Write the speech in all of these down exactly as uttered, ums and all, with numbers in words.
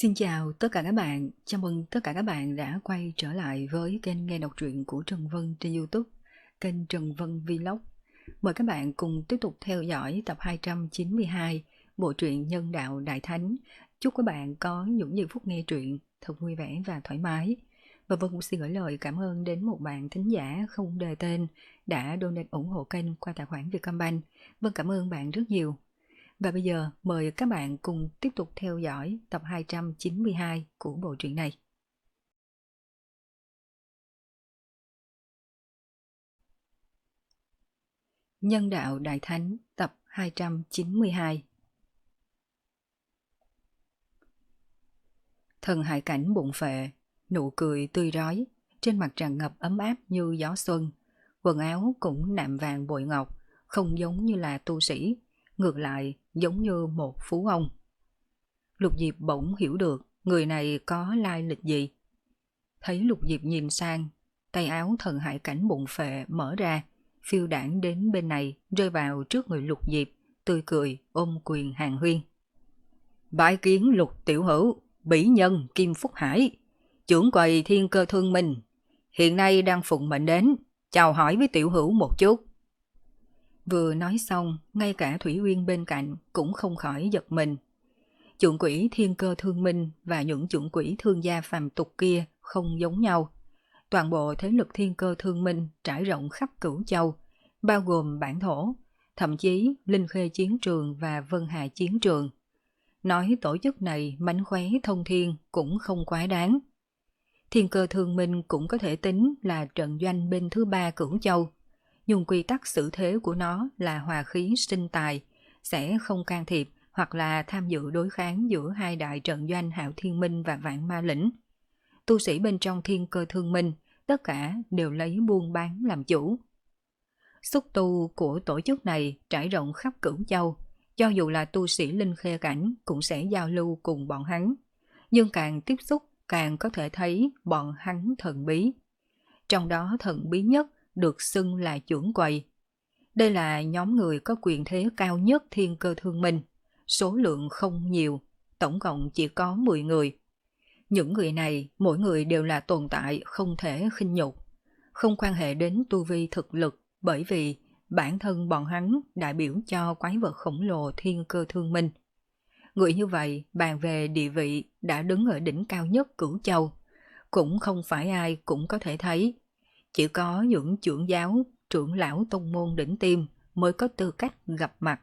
Xin chào tất cả các bạn, chào mừng tất cả các bạn đã quay trở lại với kênh nghe đọc truyện của Trần Vân trên YouTube, kênh Trần Vân Vlog. Mời các bạn cùng tiếp tục theo dõi tập hai trăm chín mươi hai bộ truyện Nhân Đạo Đại Thánh. Chúc các bạn có những giây phút nghe truyện thật vui vẻ và thoải mái. Và Vân cũng xin gửi lời cảm ơn đến một bạn thính giả không đề tên đã donate ủng hộ kênh qua tài khoản Vietcombank. Vân cảm ơn bạn rất nhiều. Và bây giờ mời các bạn cùng tiếp tục theo dõi tập hai trăm chín mươi hai của bộ truyện này. Nhân Đạo Đại Thánh tập hai trăm chín mươi hai. Thần hải cảnh bụng phệ, nụ cười tươi rói, trên mặt tràn ngập ấm áp như gió xuân. Quần áo cũng nạm vàng bội ngọc, không giống như là tu sĩ, ngược lại giống như một phú ông. Lục Diệp bỗng hiểu được người này có lai lịch gì. Thấy Lục Diệp nhìn sang, tay áo thần hải cảnh bụng phệ mở ra, phiêu đảng đến bên này, rơi vào trước người Lục Diệp, tươi cười ôm quyền hàng huyên. Bái kiến Lục tiểu hữu, bỉ nhân Kim Phúc Hải, trưởng quầy Thiên Cơ Thương Minh, hiện nay đang phụng mệnh đến, chào hỏi với tiểu hữu một chút. Vừa nói xong, ngay cả Thủy Uyên bên cạnh cũng không khỏi giật mình. Trưởng quỹ Thiên Cơ Thương Minh và những trưởng quỹ thương gia phàm tục kia không giống nhau. Toàn bộ thế lực Thiên Cơ Thương Minh trải rộng khắp Cửu Châu, bao gồm bản thổ, thậm chí Linh Khê Chiến Trường và Vân Hà Chiến Trường. Nói tổ chức này mánh khóe thông thiên cũng không quá đáng. Thiên Cơ Thương Minh cũng có thể tính là trận doanh bên thứ ba Cửu Châu. Nhưng quy tắc xử thế của nó là hòa khí sinh tài, sẽ không can thiệp hoặc là tham dự đối kháng giữa hai đại trận doanh Hạo Thiên Minh và Vạn Ma Lĩnh. Tu sĩ bên trong Thiên Cơ Thương Minh, tất cả đều lấy buôn bán làm chủ. Xúc tu của tổ chức này trải rộng khắp Cửu Châu, cho dù là tu sĩ Linh Khê Cảnh cũng sẽ giao lưu cùng bọn hắn. Nhưng càng tiếp xúc càng có thể thấy bọn hắn thần bí. Trong đó thần bí nhất được xưng là trưởng quầy. Đây là nhóm người có quyền thế cao nhất Thiên Cơ Thương Minh. Số lượng không nhiều, tổng cộng chỉ có mười người. Những người này, mỗi người đều là tồn tại không thể khinh nhục. Không quan hệ đến tu vi thực lực, bởi vì bản thân bọn hắn đại biểu cho quái vật khổng lồ Thiên Cơ Thương Minh. Người như vậy, bàn về địa vị đã đứng ở đỉnh cao nhất Cửu Châu. Cũng không phải ai cũng có thể thấy. Chỉ có những trưởng giáo, trưởng lão tông môn đỉnh tiêm mới có tư cách gặp mặt.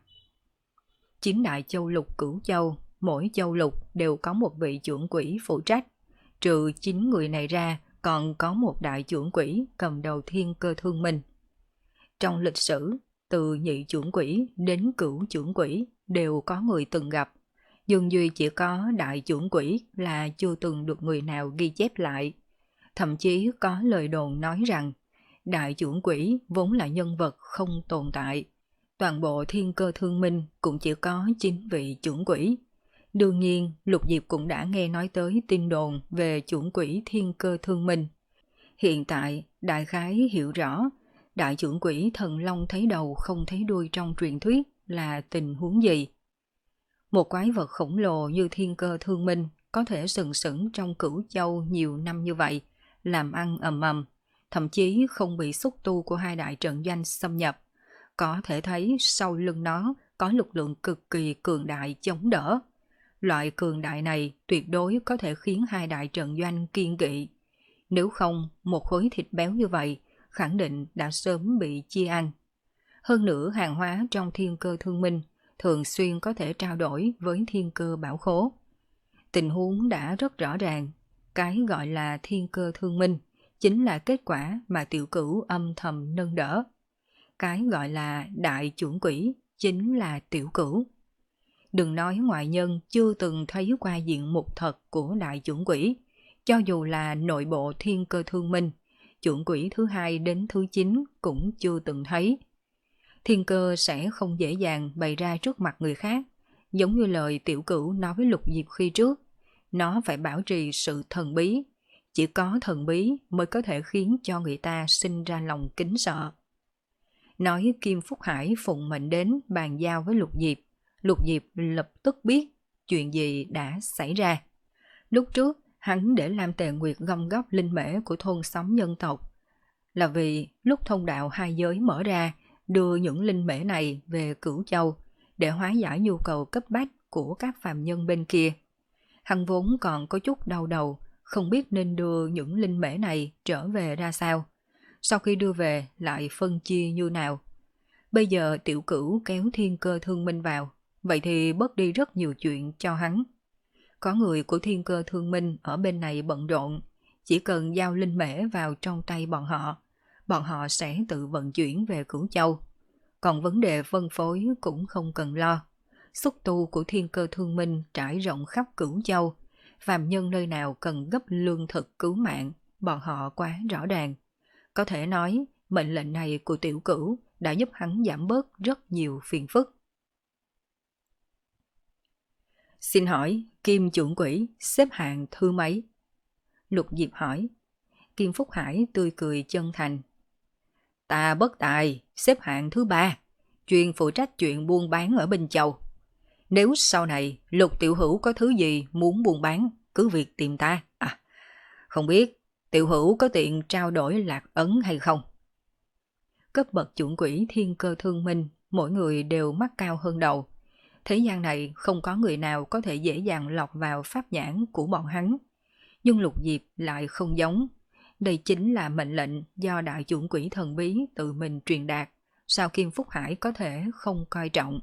Chín đại châu lục Cửu Châu, mỗi châu lục đều có một vị trưởng quỹ phụ trách. Trừ chín người này ra, còn có một đại trưởng quỹ cầm đầu Thiên Cơ Thương Minh. Trong lịch sử, từ nhị trưởng quỹ đến cửu trưởng quỹ đều có người từng gặp. Nhưng duy chỉ có đại trưởng quỹ là chưa từng được người nào ghi chép lại. Thậm chí có lời đồn nói rằng, đại trưởng quỹ vốn là nhân vật không tồn tại. Toàn bộ Thiên Cơ Thương Minh cũng chỉ có chín vị trưởng quỹ. Đương nhiên, Lục Diệp cũng đã nghe nói tới tin đồn về trưởng quỹ Thiên Cơ Thương Minh. Hiện tại, đại khái hiểu rõ, đại trưởng quỹ thần long thấy đầu không thấy đuôi trong truyền thuyết là tình huống gì. Một quái vật khổng lồ như Thiên Cơ Thương Minh có thể sừng sững trong Cửu Châu nhiều năm như vậy, làm ăn ầm ầm, thậm chí không bị xúc tu của hai đại trận doanh xâm nhập. Có thể thấy sau lưng nó có lực lượng cực kỳ cường đại chống đỡ. Loại cường đại này tuyệt đối có thể khiến hai đại trận doanh kiêng kỵ. Nếu không, một khối thịt béo như vậy khẳng định đã sớm bị chia ăn. Hơn nữa, hàng hóa trong Thiên Cơ Thương Minh thường xuyên có thể trao đổi với Thiên Cơ Bảo Khố. Tình huống đã rất rõ ràng. Cái gọi là Thiên Cơ Thương Minh chính là kết quả mà tiểu cửu âm thầm nâng đỡ. Cái gọi là đại trưởng quỹ chính là tiểu cửu. Đừng nói ngoại nhân chưa từng thấy qua diện mục thật của đại trưởng quỹ, cho dù là nội bộ Thiên Cơ Thương Minh, trưởng quỹ thứ hai đến thứ chín cũng chưa từng thấy. Thiên Cơ sẽ không dễ dàng bày ra trước mặt người khác, giống như lời tiểu cửu nói với Lục Diệp khi trước. Nó phải bảo trì sự thần bí, chỉ có thần bí mới có thể khiến cho người ta sinh ra lòng kính sợ. Nói Kim Phúc Hải phụng mệnh đến bàn giao với Lục Diệp, Lục Diệp lập tức biết chuyện gì đã xảy ra. Lúc trước, hắn để Lam Tề Nguyệt gom góp linh mễ của thôn xóm nhân tộc, là vì lúc thông đạo hai giới mở ra, đưa những linh mễ này về Cửu Châu để hóa giải nhu cầu cấp bách của các phàm nhân bên kia. Hắn vốn còn có chút đau đầu, không biết nên đưa những linh mễ này trở về ra sao. Sau khi đưa về lại phân chia như nào. Bây giờ Tiểu Cửu kéo Thiên Cơ Thương Minh vào, vậy thì bớt đi rất nhiều chuyện cho hắn. Có người của Thiên Cơ Thương Minh ở bên này bận rộn, chỉ cần giao linh mễ vào trong tay bọn họ, bọn họ sẽ tự vận chuyển về Cửu Châu. Còn vấn đề phân phối cũng không cần lo. Xúc tu của Thiên Cơ Thương Minh trải rộng khắp Cửu Châu, phàm nhân nơi nào cần gấp lương thực cứu mạng, bọn họ quá rõ ràng. Có thể nói, mệnh lệnh này của Tiểu Cửu đã giúp hắn giảm bớt rất nhiều phiền phức. Xin hỏi, Kim Chuẩn Quỷ xếp hạng thứ mấy? Lục Diệp hỏi. Kim Phúc Hải tươi cười chân thành. Ta bất tài, xếp hạng thứ ba, chuyên phụ trách chuyện buôn bán ở Bình Châu. Nếu sau này Lục Tiểu Hữu có thứ gì muốn buôn bán, cứ việc tìm ta. À, không biết Tiểu Hữu có tiện trao đổi lạc ấn hay không? Cấp bậc chuẩn quỷ Thiên Cơ Thương Minh, mỗi người đều mắt cao hơn đầu. Thế gian này không có người nào có thể dễ dàng lọt vào pháp nhãn của bọn hắn. Nhưng Lục Diệp lại không giống. Đây chính là mệnh lệnh do đại chuẩn quỷ thần bí tự mình truyền đạt, sao Kim Phúc Hải có thể không coi trọng.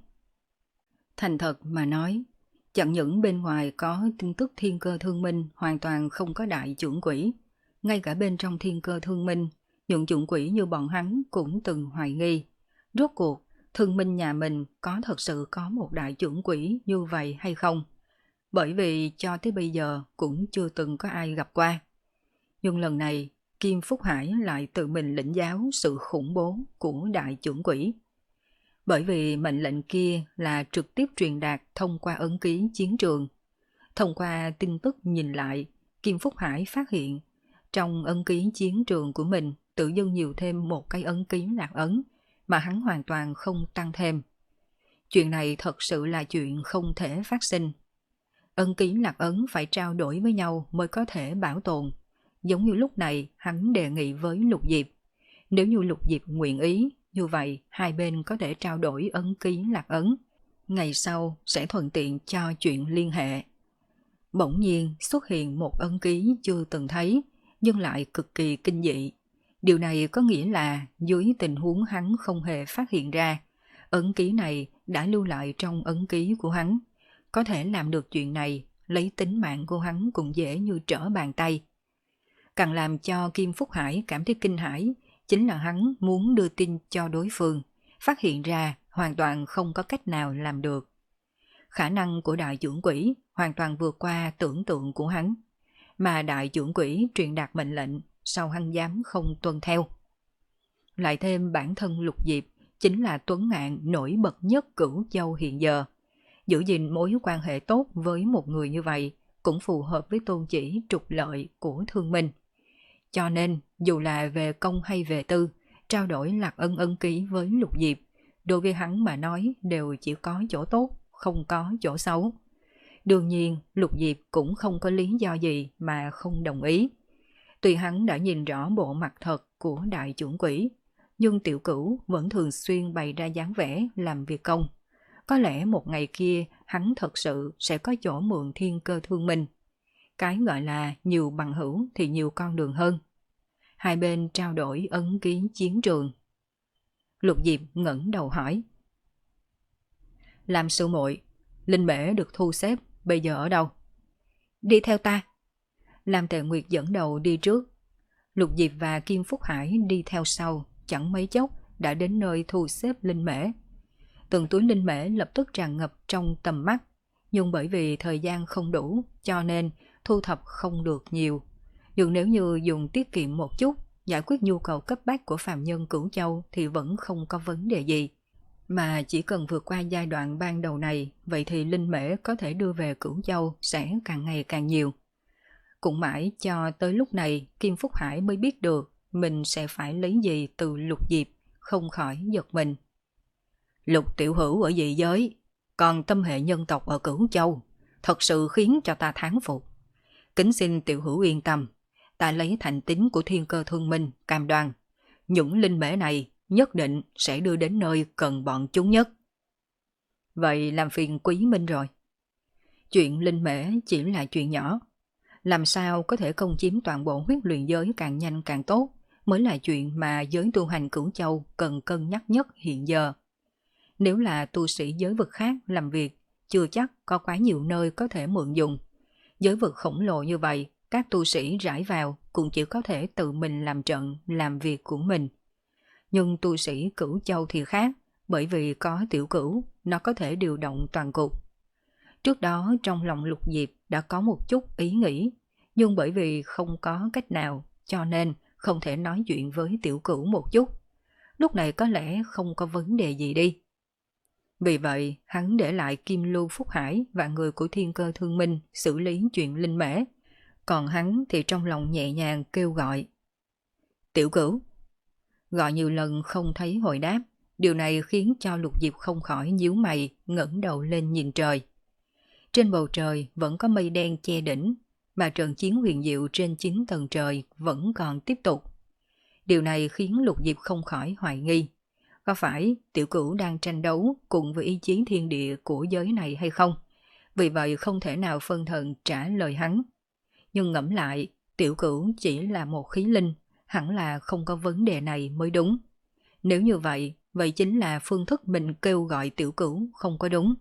Thành thật mà nói, chẳng những bên ngoài có tin tức Thiên Cơ Thương Minh hoàn toàn không có đại chuẩn quỷ, ngay cả bên trong Thiên Cơ Thương Minh, những chuẩn quỷ như bọn hắn cũng từng hoài nghi. Rốt cuộc, Thương Minh nhà mình có thật sự có một đại chuẩn quỷ như vậy hay không? Bởi vì cho tới bây giờ cũng chưa từng có ai gặp qua. Nhưng lần này, Kim Phúc Hải lại tự mình lĩnh giáo sự khủng bố của đại chuẩn quỷ. Bởi vì mệnh lệnh kia là trực tiếp truyền đạt thông qua ấn ký chiến trường. Thông qua tin tức nhìn lại, Kim Phúc Hải phát hiện trong ấn ký chiến trường của mình tự dưng nhiều thêm một cái ấn ký lạc ấn mà hắn hoàn toàn không tăng thêm. Chuyện này thật sự là chuyện không thể phát sinh. Ấn ký lạc ấn phải trao đổi với nhau mới có thể bảo tồn. Giống như lúc này hắn đề nghị với Lục Diệp. Nếu như Lục Diệp nguyện ý, như vậy hai bên có thể trao đổi ấn ký lạc ấn. Ngày sau sẽ thuận tiện cho chuyện liên hệ. Bỗng nhiên xuất hiện một ấn ký chưa từng thấy, nhưng lại cực kỳ kinh dị. Điều này có nghĩa là dưới tình huống hắn không hề phát hiện ra, ấn ký này đã lưu lại trong ấn ký của hắn. Có thể làm được chuyện này, lấy tính mạng của hắn cũng dễ như trở bàn tay. Càng làm cho Kim Phúc Hải cảm thấy kinh hãi, chính là hắn muốn đưa tin cho đối phương, phát hiện ra hoàn toàn không có cách nào làm được. Khả năng của đại trưởng quỷ hoàn toàn vượt qua tưởng tượng của hắn, mà đại trưởng quỷ truyền đạt mệnh lệnh, sao hắn dám không tuân theo. Lại thêm bản thân Lục Diệp chính là tuấn ngạn nổi bật nhất Cửu Châu hiện giờ. Giữ gìn mối quan hệ tốt với một người như vậy cũng phù hợp với tôn chỉ trục lợi của Thương Minh. Cho nên, dù là về công hay về tư, trao đổi lạc ân ân ký với Lục Diệp, đối với hắn mà nói đều chỉ có chỗ tốt, không có chỗ xấu. Đương nhiên, Lục Diệp cũng không có lý do gì mà không đồng ý. Tuy hắn đã nhìn rõ bộ mặt thật của đại chuẩn quỷ, nhưng Tiểu Cửu vẫn thường xuyên bày ra dáng vẻ làm việc công. Có lẽ một ngày kia hắn thật sự sẽ có chỗ mượn Thiên Cơ Thương Minh. Cái gọi là nhiều bằng hữu thì nhiều con đường hơn. Hai bên trao đổi ấn ký chiến trường. Lục Diệp ngẩng đầu hỏi. Làm sư muội, linh mễ được thu xếp bây giờ ở đâu? Đi theo ta. Lam Tề Nguyệt dẫn đầu đi trước. Lục Diệp và Kim Phúc Hải đi theo sau, chẳng mấy chốc đã đến nơi thu xếp linh mễ. Từng túi linh mễ lập tức tràn ngập trong tầm mắt, nhưng bởi vì thời gian không đủ cho nên thu thập không được nhiều. Nhưng nếu như dùng tiết kiệm một chút, giải quyết nhu cầu cấp bách của phàm nhân Cửu Châu thì vẫn không có vấn đề gì. Mà chỉ cần vượt qua giai đoạn ban đầu này, vậy thì linh mễ có thể đưa về Cửu Châu sẽ càng ngày càng nhiều. Cũng mãi cho tới lúc này Kim Phúc Hải mới biết được mình sẽ phải lấy gì từ Lục Diệp, không khỏi giật mình. Lục tiểu hữu ở dị giới, còn tâm hệ nhân tộc ở Cửu Châu, thật sự khiến cho ta thán phục. Kính xin tiểu hữu yên tâm, ta lấy thành tín của Thiên Cơ Thương Minh cam đoan, những linh mễ này nhất định sẽ đưa đến nơi cần bọn chúng nhất. Vậy làm phiền quý minh rồi. Chuyện linh mễ chỉ là chuyện nhỏ. Làm sao có thể công chiếm toàn bộ huyết luyện giới càng nhanh càng tốt mới là chuyện mà giới tu hành Cửu Châu cần cân nhắc nhất hiện giờ. Nếu là tu sĩ giới vực khác làm việc, chưa chắc có quá nhiều nơi có thể mượn dùng. Giới vực khổng lồ như vậy, các tu sĩ rải vào cũng chỉ có thể tự mình làm trận, làm việc của mình. Nhưng tu sĩ Cửu Châu thì khác, bởi vì có tiểu cửu, nó có thể điều động toàn cục. Trước đó trong lòng Lục Diệp đã có một chút ý nghĩ, nhưng bởi vì không có cách nào, cho nên không thể nói chuyện với tiểu cửu một chút. Lúc này có lẽ không có vấn đề gì đi. Vì vậy, hắn để lại Kim Lưu Phúc Hải và người của Thiên Cơ Thương Minh xử lý chuyện linh mễ. Còn hắn thì trong lòng nhẹ nhàng kêu gọi. Tiểu cửu. Gọi nhiều lần không thấy hồi đáp. Điều này khiến cho Lục Diệp không khỏi nhíu mày, ngẩng đầu lên nhìn trời. Trên bầu trời vẫn có mây đen che đỉnh, mà trận chiến huyền diệu trên chín tầng trời vẫn còn tiếp tục. Điều này khiến Lục Diệp không khỏi hoài nghi. Có phải tiểu cửu đang tranh đấu cùng với ý chí thiên địa của giới này hay không? Vì vậy không thể nào phân thần trả lời hắn. Nhưng ngẫm lại, tiểu cửu chỉ là một khí linh, hẳn là không có vấn đề này mới đúng. Nếu như vậy, vậy chính là phương thức mình kêu gọi tiểu cửu không có đúng.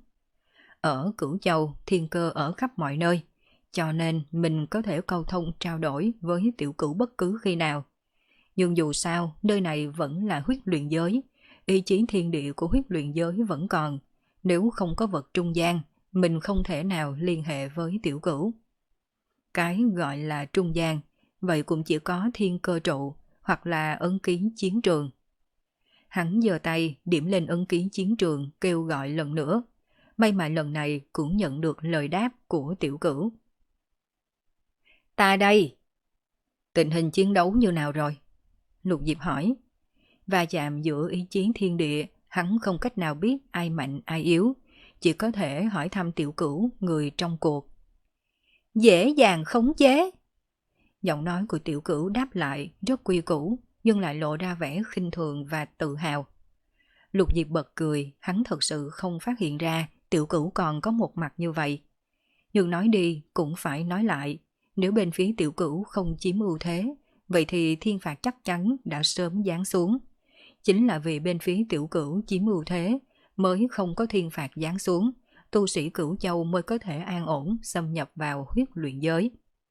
Ở Cửu Châu, thiên cơ ở khắp mọi nơi, cho nên mình có thể câu thông trao đổi với tiểu cửu bất cứ khi nào. Nhưng dù sao, nơi này vẫn là huyết luyện giới, ý chí thiên địa của huyết luyện giới vẫn còn. Nếu không có vật trung gian, mình không thể nào liên hệ với tiểu cửu. Cái gọi là trung gian, vậy cũng chỉ có thiên cơ trụ hoặc là ấn ký chiến trường. Hắn giơ tay điểm lên ấn ký chiến trường kêu gọi lần nữa. May mà lần này cũng nhận được lời đáp của tiểu cửu. Ta đây! Tình hình chiến đấu như nào rồi? Lục Diệp hỏi. Va chạm giữa ý chí thiên địa, hắn không cách nào biết ai mạnh ai yếu, chỉ có thể hỏi thăm tiểu cửu, người trong cuộc. Dễ dàng khống chế. Giọng nói của tiểu cửu đáp lại rất quy củ, nhưng lại lộ ra vẻ khinh thường và tự hào. Lục Diệp bật cười, hắn thật sự không phát hiện ra tiểu cửu còn có một mặt như vậy. Nhưng nói đi cũng phải nói lại, nếu bên phía tiểu cửu không chiếm ưu thế, vậy thì thiên phạt chắc chắn đã sớm giáng xuống. Chính là vì bên phía tiểu cửu chiếm ưu thế, mới không có thiên phạt giáng xuống, tu sĩ Cửu Châu mới có thể an ổn xâm nhập vào huyết luyện giới.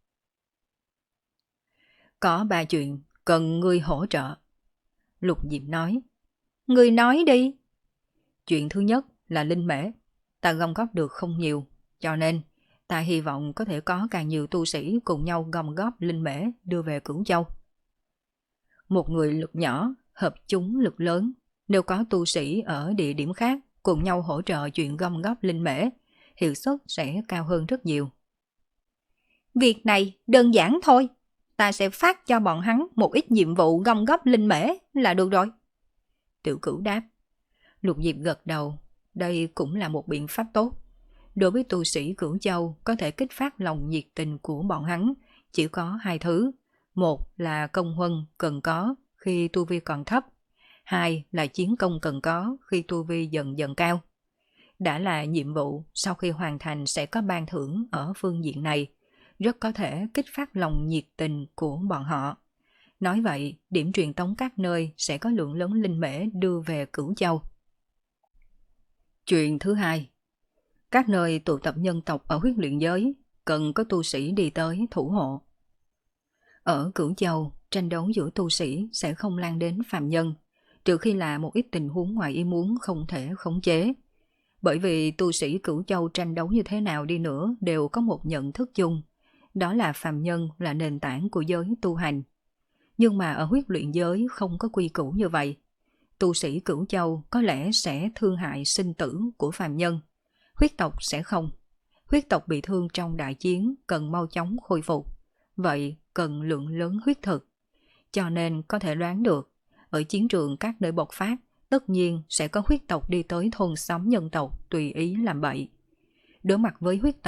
Có ba chuyện cần ngươi hỗ trợ. Lục Diệp nói. Ngươi nói đi. Chuyện thứ nhất là linh mễ. Ta gom góp được không nhiều, cho nên ta hy vọng có thể có càng nhiều tu sĩ cùng nhau gom góp linh mễ đưa về Cửu Châu. Một người lực nhỏ, hợp chúng lực lớn. Nếu có tu sĩ ở địa điểm khác cùng nhau hỗ trợ chuyện gom góp linh mễ, hiệu suất sẽ cao hơn rất nhiều. Việc này đơn giản thôi. Ta sẽ phát cho bọn hắn một ít nhiệm vụ gom góp linh mễ là được rồi. Tiểu cửu đáp. Lục Diệp gật đầu. Đây cũng là một biện pháp tốt. Đối với tu sĩ Cửu Châu có thể kích phát lòng nhiệt tình của bọn hắn chỉ có hai thứ. Một là công huân cần có khi tu vi còn thấp. Hai là chiến công cần có khi tu vi dần dần cao. Đã là nhiệm vụ, sau khi hoàn thành sẽ có ban thưởng ở phương diện này, rất có thể kích phát lòng nhiệt tình của bọn họ. Nói vậy, điểm truyền tống các nơi sẽ có lượng lớn linh mễ đưa về Cửu Châu. Chuyện thứ hai, các nơi tụ tập nhân tộc ở huyết luyện giới cần có tu sĩ đi tới thủ hộ. Ở Cửu Châu, tranh đấu giữa tu sĩ sẽ không lan đến phàm nhân, trừ khi là một ít tình huống ngoài ý muốn không thể khống chế. Bởi vì tu sĩ Cửu Châu tranh đấu như thế nào đi nữa đều có một nhận thức chung, đó là phàm nhân là nền tảng của giới tu hành. Nhưng mà ở huyết luyện giới không có quy củ như vậy. Tu sĩ Cửu Châu có lẽ sẽ thương hại sinh tử của phàm nhân, huyết tộc sẽ không. Huyết tộc bị thương trong đại chiến cần mau chóng khôi phục, vậy cần lượng lớn huyết thực. Cho nên có thể đoán được, ở chiến trường các nơi bộc phát, tất nhiên sẽ có huyết tộc đi tới thôn xóm nhân tộc tùy ý làm bậy. Đối mặt với huyết tộc,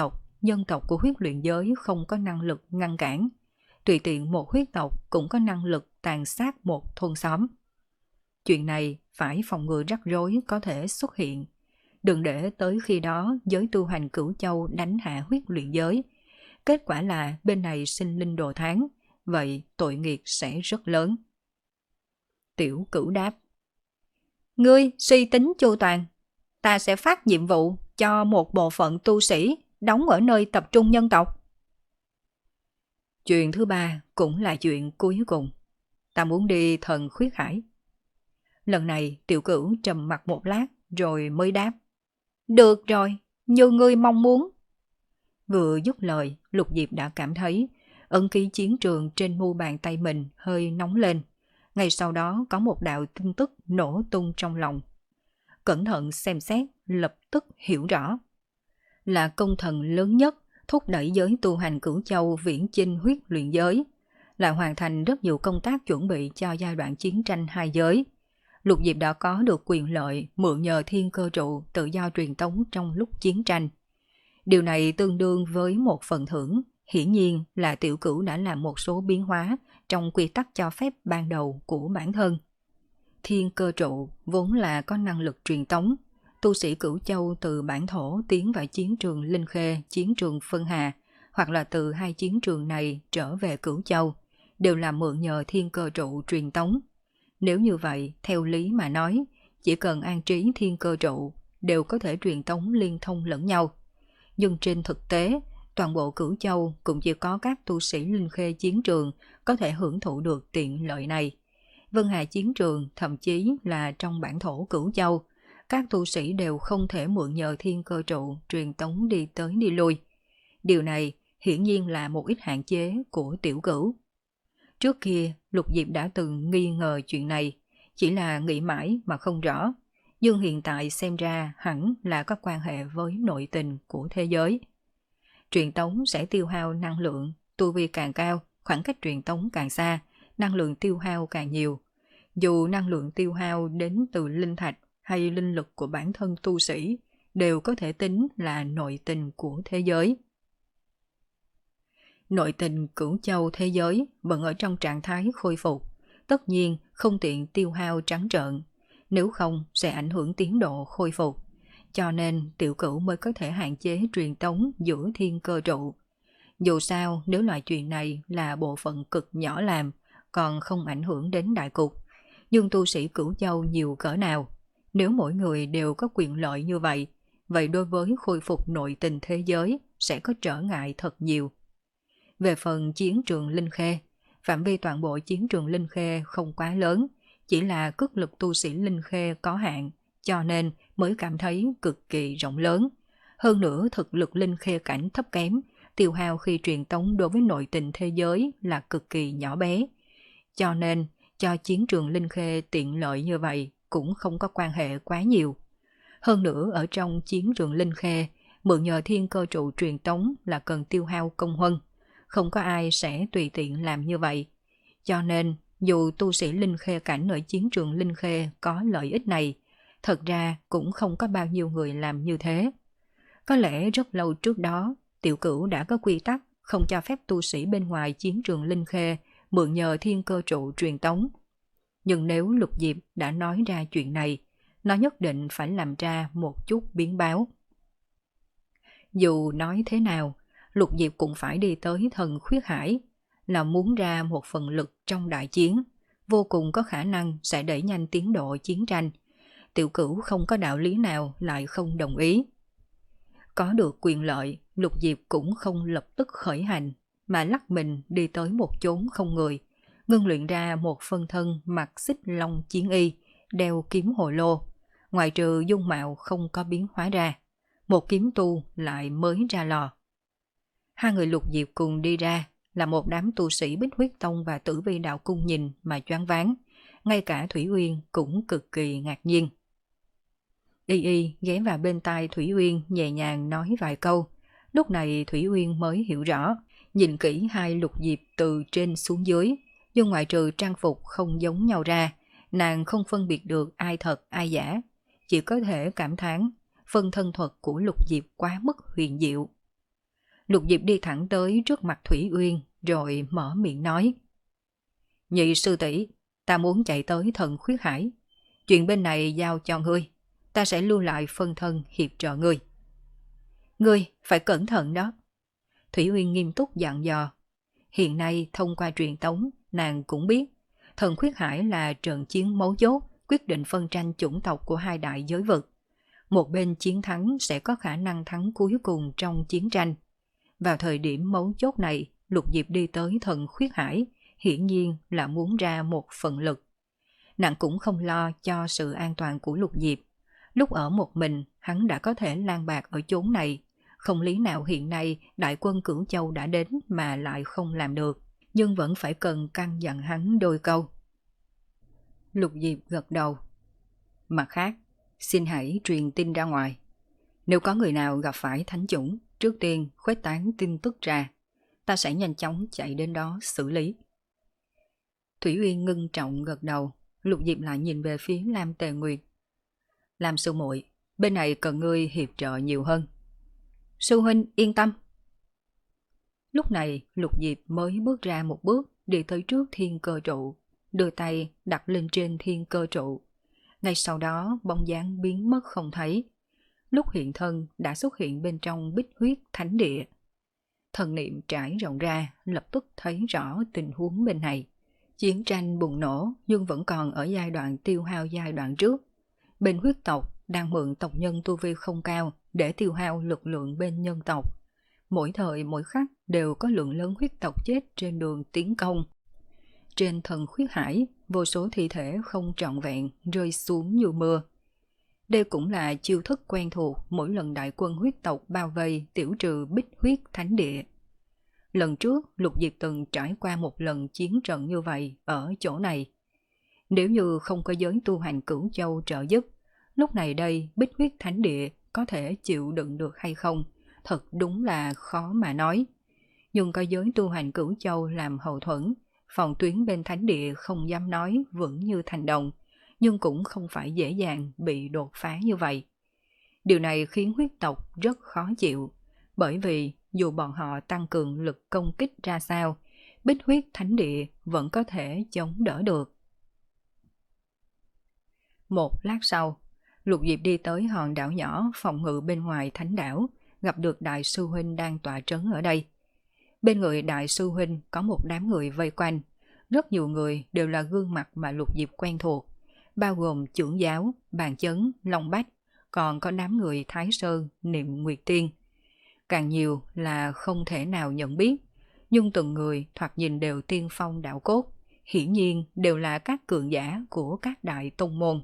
dân tộc của huyết luyện giới không có năng lực ngăn cản. Tùy tiện một huyết tộc cũng có năng lực tàn sát một thôn xóm. Chuyện này phải phòng ngừa rắc rối có thể xuất hiện. Đừng để tới khi đó giới tu hành Cửu Châu đánh hạ huyết luyện giới. Kết quả là bên này sinh linh đồ tháng, vậy tội nghiệt sẽ rất lớn. Tiểu Cửu đáp: Ngươi suy tính chu toàn, ta sẽ phát nhiệm vụ cho một bộ phận tu sĩ đóng ở nơi tập trung nhân tộc. Chuyện thứ ba cũng là chuyện cuối cùng. Ta muốn đi Thần Khuyết Hải. Lần này Tiểu Cửu trầm mặt một lát rồi mới đáp: Được rồi, như ngươi mong muốn. Vừa dứt lời, Lục Diệp đã cảm thấy ấn ký chiến trường trên mu bàn tay mình hơi nóng lên. Ngay sau đó có một đạo tin tức nổ tung trong lòng. Cẩn thận xem xét, lập tức hiểu rõ. Là công thần lớn nhất thúc đẩy giới tu hành Cửu Châu viễn chinh huyết luyện giới, là hoàn thành rất nhiều công tác chuẩn bị cho giai đoạn chiến tranh hai giới. Lục Diệp đã có được quyền lợi mượn nhờ thiên cơ trụ tự do truyền tống trong lúc chiến tranh. Điều này tương đương với một phần thưởng, hiển nhiên là Tiểu Cửu đã làm một số biến hóa trong quy tắc cho phép ban đầu của bản thân. Thiên cơ trụ vốn là có năng lực truyền tống, tu sĩ Cửu Châu từ bản thổ tiến vào chiến trường Linh Khê, chiến trường Phân Hà, hoặc là từ hai chiến trường này trở về Cửu Châu, đều là mượn nhờ thiên cơ trụ truyền tống. Nếu như vậy, theo lý mà nói, chỉ cần an trí thiên cơ trụ đều có thể truyền tống liên thông lẫn nhau. Nhưng trên thực tế, toàn bộ Cửu Châu cũng chỉ có các tu sĩ Linh Khê chiến trường có thể hưởng thụ được tiện lợi này. Vân Hà chiến trường, thậm chí là trong bản thổ Cửu Châu, các tu sĩ đều không thể mượn nhờ thiên cơ trụ truyền tống đi tới đi lui. Điều này hiển nhiên là một ít hạn chế của Tiểu Cửu. Trước kia, Lục Diệp đã từng nghi ngờ chuyện này, chỉ là nghĩ mãi mà không rõ. Nhưng hiện tại xem ra hẳn là có quan hệ với nội tình của thế giới. Truyền tống sẽ tiêu hao năng lượng, tu vi càng cao, khoảng cách truyền tống càng xa, năng lượng tiêu hao càng nhiều. Dù năng lượng tiêu hao đến từ linh thạch hay linh lực của bản thân tu sĩ, đều có thể tính là nội tình của thế giới. Nội tình Cửu Châu thế giới vẫn ở trong trạng thái khôi phục, tất nhiên không tiện tiêu hao trắng trợn, nếu không sẽ ảnh hưởng tiến độ khôi phục. Cho nên Tiểu Cửu mới có thể hạn chế truyền tống giữa thiên cơ trụ. Dù sao, nếu loại chuyện này là bộ phận cực nhỏ làm, còn không ảnh hưởng đến đại cục. Nhưng tu sĩ Cửu Châu nhiều cỡ nào, nếu mỗi người đều có quyền lợi như vậy, vậy đối với khôi phục nội tình thế giới sẽ có trở ngại thật nhiều. Về phần chiến trường Linh Khê, phạm vi toàn bộ chiến trường Linh Khê không quá lớn, chỉ là cước lực tu sĩ Linh Khê có hạn, cho nên mới cảm thấy cực kỳ rộng lớn. Hơn nữa thực lực Linh Khê cảnh thấp kém, tiêu hao khi truyền tống đối với nội tình thế giới là cực kỳ nhỏ bé. Cho nên, cho chiến trường Linh Khê tiện lợi như vậy cũng không có quan hệ quá nhiều. Hơn nữa ở trong chiến trường Linh Khê, mượn nhờ thiên cơ trụ truyền tống là cần tiêu hao công huân. Không có ai sẽ tùy tiện làm như vậy. Cho nên, dù tu sĩ Linh Khê cảnh ở chiến trường Linh Khê có lợi ích này, thật ra cũng không có bao nhiêu người làm như thế. Có lẽ rất lâu trước đó, Tiểu Cửu đã có quy tắc không cho phép tu sĩ bên ngoài chiến trường Linh Khê mượn nhờ thiên cơ trụ truyền tống. Nhưng nếu Lục Diệp đã nói ra chuyện này, nó nhất định phải làm ra một chút biến báo. Dù nói thế nào, Lục Diệp cũng phải đi tới Thần Khuyết Hải, là muốn ra một phần lực trong đại chiến, vô cùng có khả năng sẽ đẩy nhanh tiến độ chiến tranh. Tiểu Cửu không có đạo lý nào lại không đồng ý. Có được quyền lợi, Lục Diệp cũng không lập tức khởi hành, mà lắc mình đi tới một chốn không người, ngưng luyện ra một phân thân mặc xích long chiến y, đeo kiếm hồ lô. Ngoài trừ dung mạo không có biến hóa ra, một kiếm tu lại mới ra lò. Hai người Lục Diệp cùng đi ra, là một đám tu sĩ Bích Huyết Tông và Tử Vi Đạo Cung nhìn mà choáng váng, ngay cả Thủy Uyên cũng cực kỳ ngạc nhiên. Y Y ghé vào bên tai Thủy Uyên nhẹ nhàng nói vài câu, lúc này Thủy Uyên mới hiểu rõ, nhìn kỹ hai Lục Diệp từ trên xuống dưới, nhưng ngoại trừ trang phục không giống nhau ra, nàng không phân biệt được ai thật ai giả, chỉ có thể cảm thán phân thân thuật của Lục Diệp quá mức huyền diệu. Lục Diệp đi thẳng tới trước mặt Thủy Uyên rồi mở miệng nói. Nhị sư tỷ, ta muốn chạy tới Thần Khuyết Hải. Chuyện bên này giao cho ngươi, ta sẽ lưu lại phân thân hiệp trợ ngươi. Ngươi phải cẩn thận đó. Thủy Uyên nghiêm túc dặn dò. Hiện nay thông qua truyền tống, nàng cũng biết Thần Khuyết Hải là trận chiến mấu chốt quyết định phân tranh chủng tộc của hai đại giới vực. Một bên chiến thắng sẽ có khả năng thắng cuối cùng trong chiến tranh. Vào thời điểm mấu chốt này, Lục Diệp đi tới Thần Khuyết Hải, hiển nhiên là muốn ra một phần lực. Nàng cũng không lo cho sự an toàn của Lục Diệp. Lúc ở một mình, hắn đã có thể lang bạc ở chốn này. Không lý nào hiện nay đại quân Cửu Châu đã đến mà lại không làm được, nhưng vẫn phải cần căn dặn hắn đôi câu. Lục Diệp gật đầu. Mặt khác, xin hãy truyền tin ra ngoài. Nếu có người nào gặp phải thánh chủng, trước tiên khuếch tán tin tức ra, ta sẽ nhanh chóng chạy đến đó xử lý. Thủy Uyên ngưng trọng gật đầu. Lục Diệp lại nhìn về phía Lam Tề Nguyệt. Lam sư muội, bên này cần ngươi hiệp trợ nhiều hơn. Sư huynh yên tâm. Lúc này Lục Diệp mới bước ra một bước, đi tới trước thiên cơ trụ, đưa tay đặt lên trên thiên cơ trụ. Ngay sau đó bóng dáng biến mất không thấy. Lúc hiện thân đã xuất hiện bên trong Bích Huyết Thánh Địa. Thần niệm trải rộng ra, lập tức thấy rõ tình huống bên này. Chiến tranh bùng nổ nhưng vẫn còn ở giai đoạn tiêu hao giai đoạn trước. Bên huyết tộc đang mượn tộc nhân tu vi không cao để tiêu hao lực lượng bên nhân tộc. Mỗi thời mỗi khắc đều có lượng lớn huyết tộc chết trên đường tiến công. Trên Thần Khuyết Hải, vô số thi thể không trọn vẹn rơi xuống như mưa. Đây cũng là chiêu thức quen thuộc mỗi lần đại quân huyết tộc bao vây tiểu trừ Bích Huyết Thánh Địa. Lần trước Lục Diệp từng trải qua một lần chiến trận như vậy ở chỗ này. Nếu như không có giới tu hành Cửu Châu trợ giúp, lúc này đây Bích Huyết Thánh Địa có thể chịu đựng được hay không, thật đúng là khó mà nói. Nhưng có giới tu hành Cửu Châu làm hậu thuẫn, phòng tuyến bên Thánh Địa không dám nói vững như thành đồng, nhưng cũng không phải dễ dàng bị đột phá như vậy. Điều này khiến huyết tộc rất khó chịu, bởi vì dù bọn họ tăng cường lực công kích ra sao, Bích Huyết Thánh Địa vẫn có thể chống đỡ được. Một lát sau, Lục Diệp đi tới hòn đảo nhỏ phòng ngự bên ngoài thánh đảo, gặp được Đại sư Huynh đang tọa trấn ở đây. Bên người Đại sư Huynh có một đám người vây quanh, rất nhiều người đều là gương mặt mà Lục Diệp quen thuộc, bao gồm trưởng giáo, bàn chấn, Long Bách, còn có đám người Thái Sơn, Niệm Nguyệt Tiên. Càng nhiều là không thể nào nhận biết, nhưng từng người thoạt nhìn đều tiên phong đạo cốt, hiển nhiên đều là các cường giả của các đại tông môn.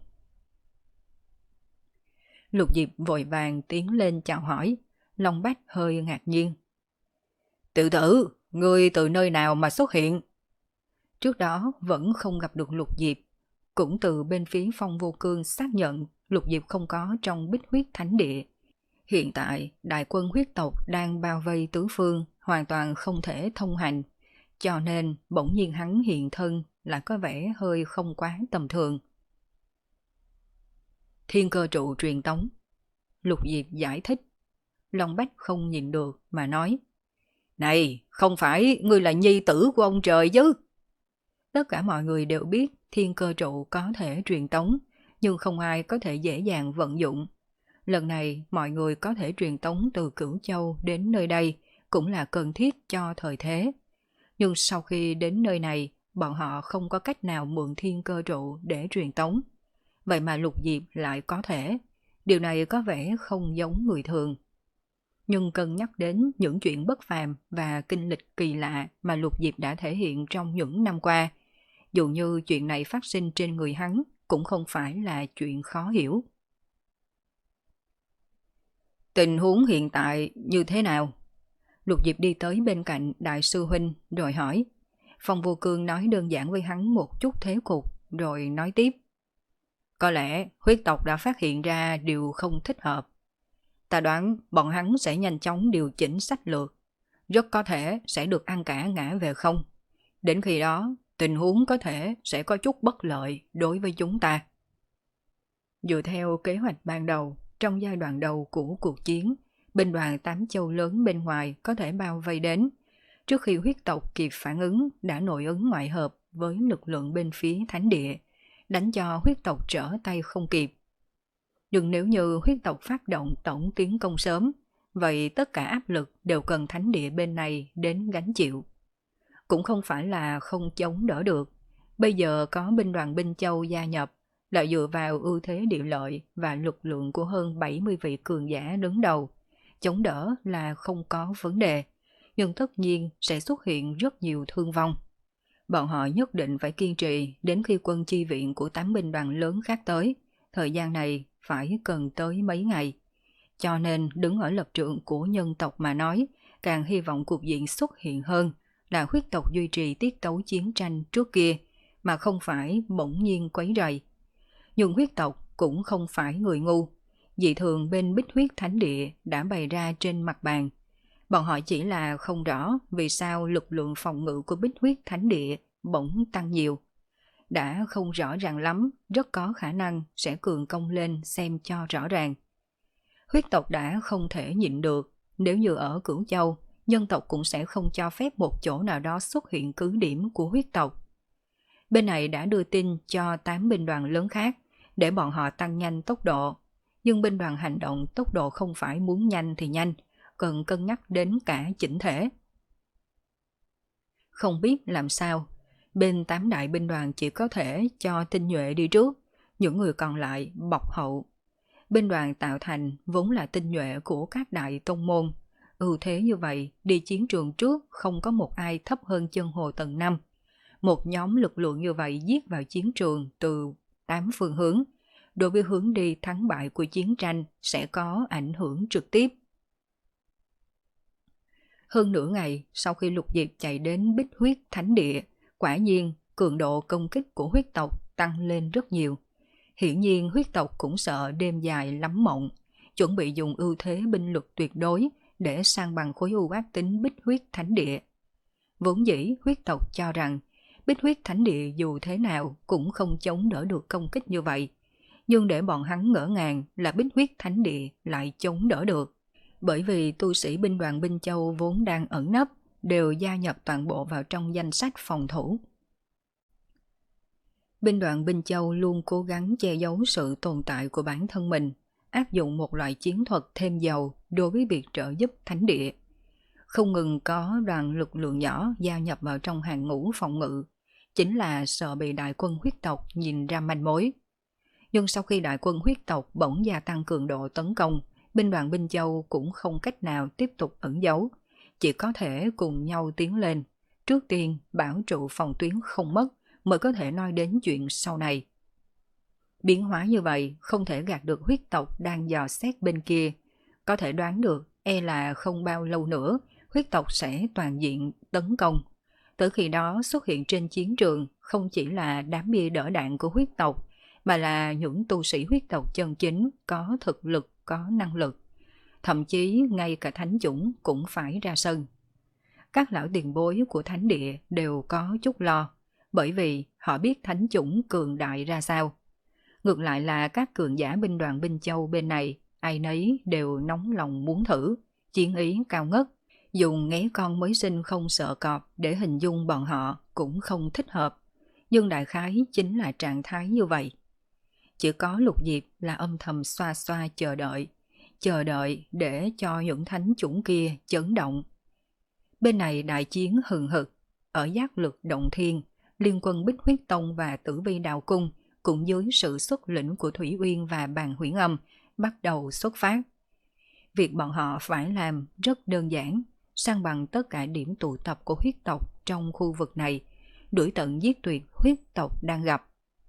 Lục Diệp vội vàng tiến lên chào hỏi, Long Bách hơi ngạc nhiên. Tiểu tử, ngươi từ nơi nào mà xuất hiện? Trước đó vẫn không gặp được Lục Diệp, cũng từ bên phía Phong Vô Cương xác nhận Lục Diệp không có trong Bích Huyết Thánh Địa. Hiện tại, đại quân huyết tộc đang bao vây tứ phương, hoàn toàn không thể thông hành, cho nên bỗng nhiên hắn hiện thân lại có vẻ hơi không quá tầm thường. Thiên cơ trụ truyền tống. Lục Diệp giải thích. Long Bách không nhìn được mà nói. Này, không phải ngươi là nhi tử của ông trời chứ? Tất cả mọi người đều biết thiên cơ trụ có thể truyền tống, nhưng không ai có thể dễ dàng vận dụng. Lần này mọi người có thể truyền tống từ Cửu Châu đến nơi đây cũng là cần thiết cho thời thế. Nhưng sau khi đến nơi này, bọn họ không có cách nào mượn thiên cơ trụ để truyền tống. Vậy mà Lục Diệp lại có thể. Điều này có vẻ không giống người thường. Nhưng cân nhắc đến những chuyện bất phàm và kinh lịch kỳ lạ mà Lục Diệp đã thể hiện trong những năm qua, dù như chuyện này phát sinh trên người hắn cũng không phải là chuyện khó hiểu. Tình huống hiện tại như thế nào? Lục Diệp đi tới bên cạnh Đại sư Huynh rồi hỏi. Phong Vô Cương nói đơn giản với hắn một chút thế cục rồi nói tiếp. Có lẽ huyết tộc đã phát hiện ra điều không thích hợp. Ta đoán bọn hắn sẽ nhanh chóng điều chỉnh sách lược. Rất có thể sẽ được ăn cả ngã về không. Đến khi đó, tình huống có thể sẽ có chút bất lợi đối với chúng ta. Dựa theo kế hoạch ban đầu, trong giai đoạn đầu của cuộc chiến, binh đoàn tám châu lớn bên ngoài có thể bao vây đến. Trước khi huyết tộc kịp phản ứng, đã nội ứng ngoại hợp với lực lượng bên phía thánh địa, đánh cho huyết tộc trở tay không kịp. Nhưng nếu như huyết tộc phát động tổng tiến công sớm, vậy tất cả áp lực đều cần thánh địa bên này đến gánh chịu. Cũng không phải là không chống đỡ được. Bây giờ có binh đoàn Binh Châu gia nhập, lại dựa vào ưu thế địa lợi và lực lượng của hơn bảy mươi vị cường giả đứng đầu. Chống đỡ là không có vấn đề, nhưng tất nhiên sẽ xuất hiện rất nhiều thương vong. Bọn họ nhất định phải kiên trì đến khi quân chi viện của tám binh đoàn lớn khác tới. Thời gian này phải cần tới mấy ngày. Cho nên đứng ở lập trường của nhân tộc mà nói, càng hy vọng cuộc diện xuất hiện hơn là huyết tộc duy trì tiết tấu chiến tranh trước kia, mà không phải bỗng nhiên quấy rầy. Nhưng huyết tộc cũng không phải người ngu. Dị thường bên Bích Huyết Thánh Địa đã bày ra trên mặt bàn. Bọn họ chỉ là không rõ vì sao lực lượng phòng ngự của Bích Huyết Thánh Địa bỗng tăng nhiều. Đã không rõ ràng lắm, rất có khả năng sẽ cường công lên xem cho rõ ràng. Huyết tộc đã không thể nhịn được, nếu như ở Cửu Châu, nhân tộc cũng sẽ không cho phép một chỗ nào đó xuất hiện cứ điểm của huyết tộc. Bên này đã đưa tin cho tám binh đoàn lớn khác, để bọn họ tăng nhanh tốc độ. Nhưng binh đoàn hành động tốc độ không phải muốn nhanh thì nhanh, cần cân nhắc đến cả chỉnh thể. Không biết làm sao, bên tám đại binh đoàn chỉ có thể cho tinh nhuệ đi trước, những người còn lại bọc hậu. Binh đoàn tạo thành vốn là tinh nhuệ của các đại tông môn. Ưu thế như vậy, đi chiến trường trước không có một ai thấp hơn chân hồ tầng năm. Một nhóm lực lượng như vậy giết vào chiến trường từ tám phương hướng, đối với hướng đi thắng bại của chiến tranh sẽ có ảnh hưởng trực tiếp. Hơn nửa ngày sau khi Lục Diệp chạy đến Bích Huyết Thánh Địa, quả nhiên cường độ công kích của huyết tộc tăng lên rất nhiều. Hiển nhiên huyết tộc cũng sợ đêm dài lắm mộng, chuẩn bị dùng ưu thế binh lực tuyệt đối để sang bằng khối u ác tính Bích Huyết Thánh Địa. Vốn dĩ huyết tộc cho rằng Bích Huyết Thánh Địa dù thế nào cũng không chống đỡ được công kích như vậy, nhưng để bọn hắn ngỡ ngàng là Bích Huyết Thánh Địa lại chống đỡ được. Bởi vì tu sĩ binh đoàn Binh Châu vốn đang ẩn nấp, đều gia nhập toàn bộ vào trong danh sách phòng thủ. Binh đoàn Binh Châu luôn cố gắng che giấu sự tồn tại của bản thân mình, áp dụng một loại chiến thuật thêm dầu đối với việc trợ giúp thánh địa. Không ngừng có đoàn lực lượng nhỏ gia nhập vào trong hàng ngũ phòng ngự, chính là sợ bị đại quân huyết tộc nhìn ra manh mối. Nhưng sau khi đại quân huyết tộc bỗng gia tăng cường độ tấn công, binh đoàn Binh Châu cũng không cách nào tiếp tục ẩn giấu, chỉ có thể cùng nhau tiến lên. Trước tiên bảo trụ phòng tuyến không mất, mới có thể nói đến chuyện sau này. Biến hóa như vậy không thể gạt được huyết tộc đang dò xét bên kia. Có thể đoán được e là không bao lâu nữa huyết tộc sẽ toàn diện tấn công. Tới khi đó xuất hiện trên chiến trường không chỉ là đám bia đỡ đạn của huyết tộc, mà là những tu sĩ huyết tộc chân chính có thực lực, có năng lực. Thậm chí ngay cả thánh chủng cũng phải ra sân. Các lão tiền bối của thánh địa đều có chút lo, bởi vì họ biết thánh chủng cường đại ra sao. Ngược lại là các cường giả binh đoàn Binh Châu bên này, ai nấy đều nóng lòng muốn thử, chiến ý cao ngất. Dùng nghé con mới sinh không sợ cọp để hình dung bọn họ cũng không thích hợp, nhưng đại khái chính là trạng thái như vậy. Chỉ có Lục Diệp là âm thầm xoa xoa chờ đợi, chờ đợi để cho những thánh chủng kia chấn động. Bên này đại chiến hừng hực, ở giác lực động thiên, liên quân Bích Huyết Tông và Tử Vi Đạo Cung cũng dưới sự xuất lĩnh của Thủy Uyên và Bàn Huyễn Âm bắt đầu xuất phát. Việc bọn họ phải làm rất đơn giản, san bằng tất cả điểm tụ tập của huyết tộc trong khu vực này, đuổi tận giết tuyệt huyết tộc đang gặp.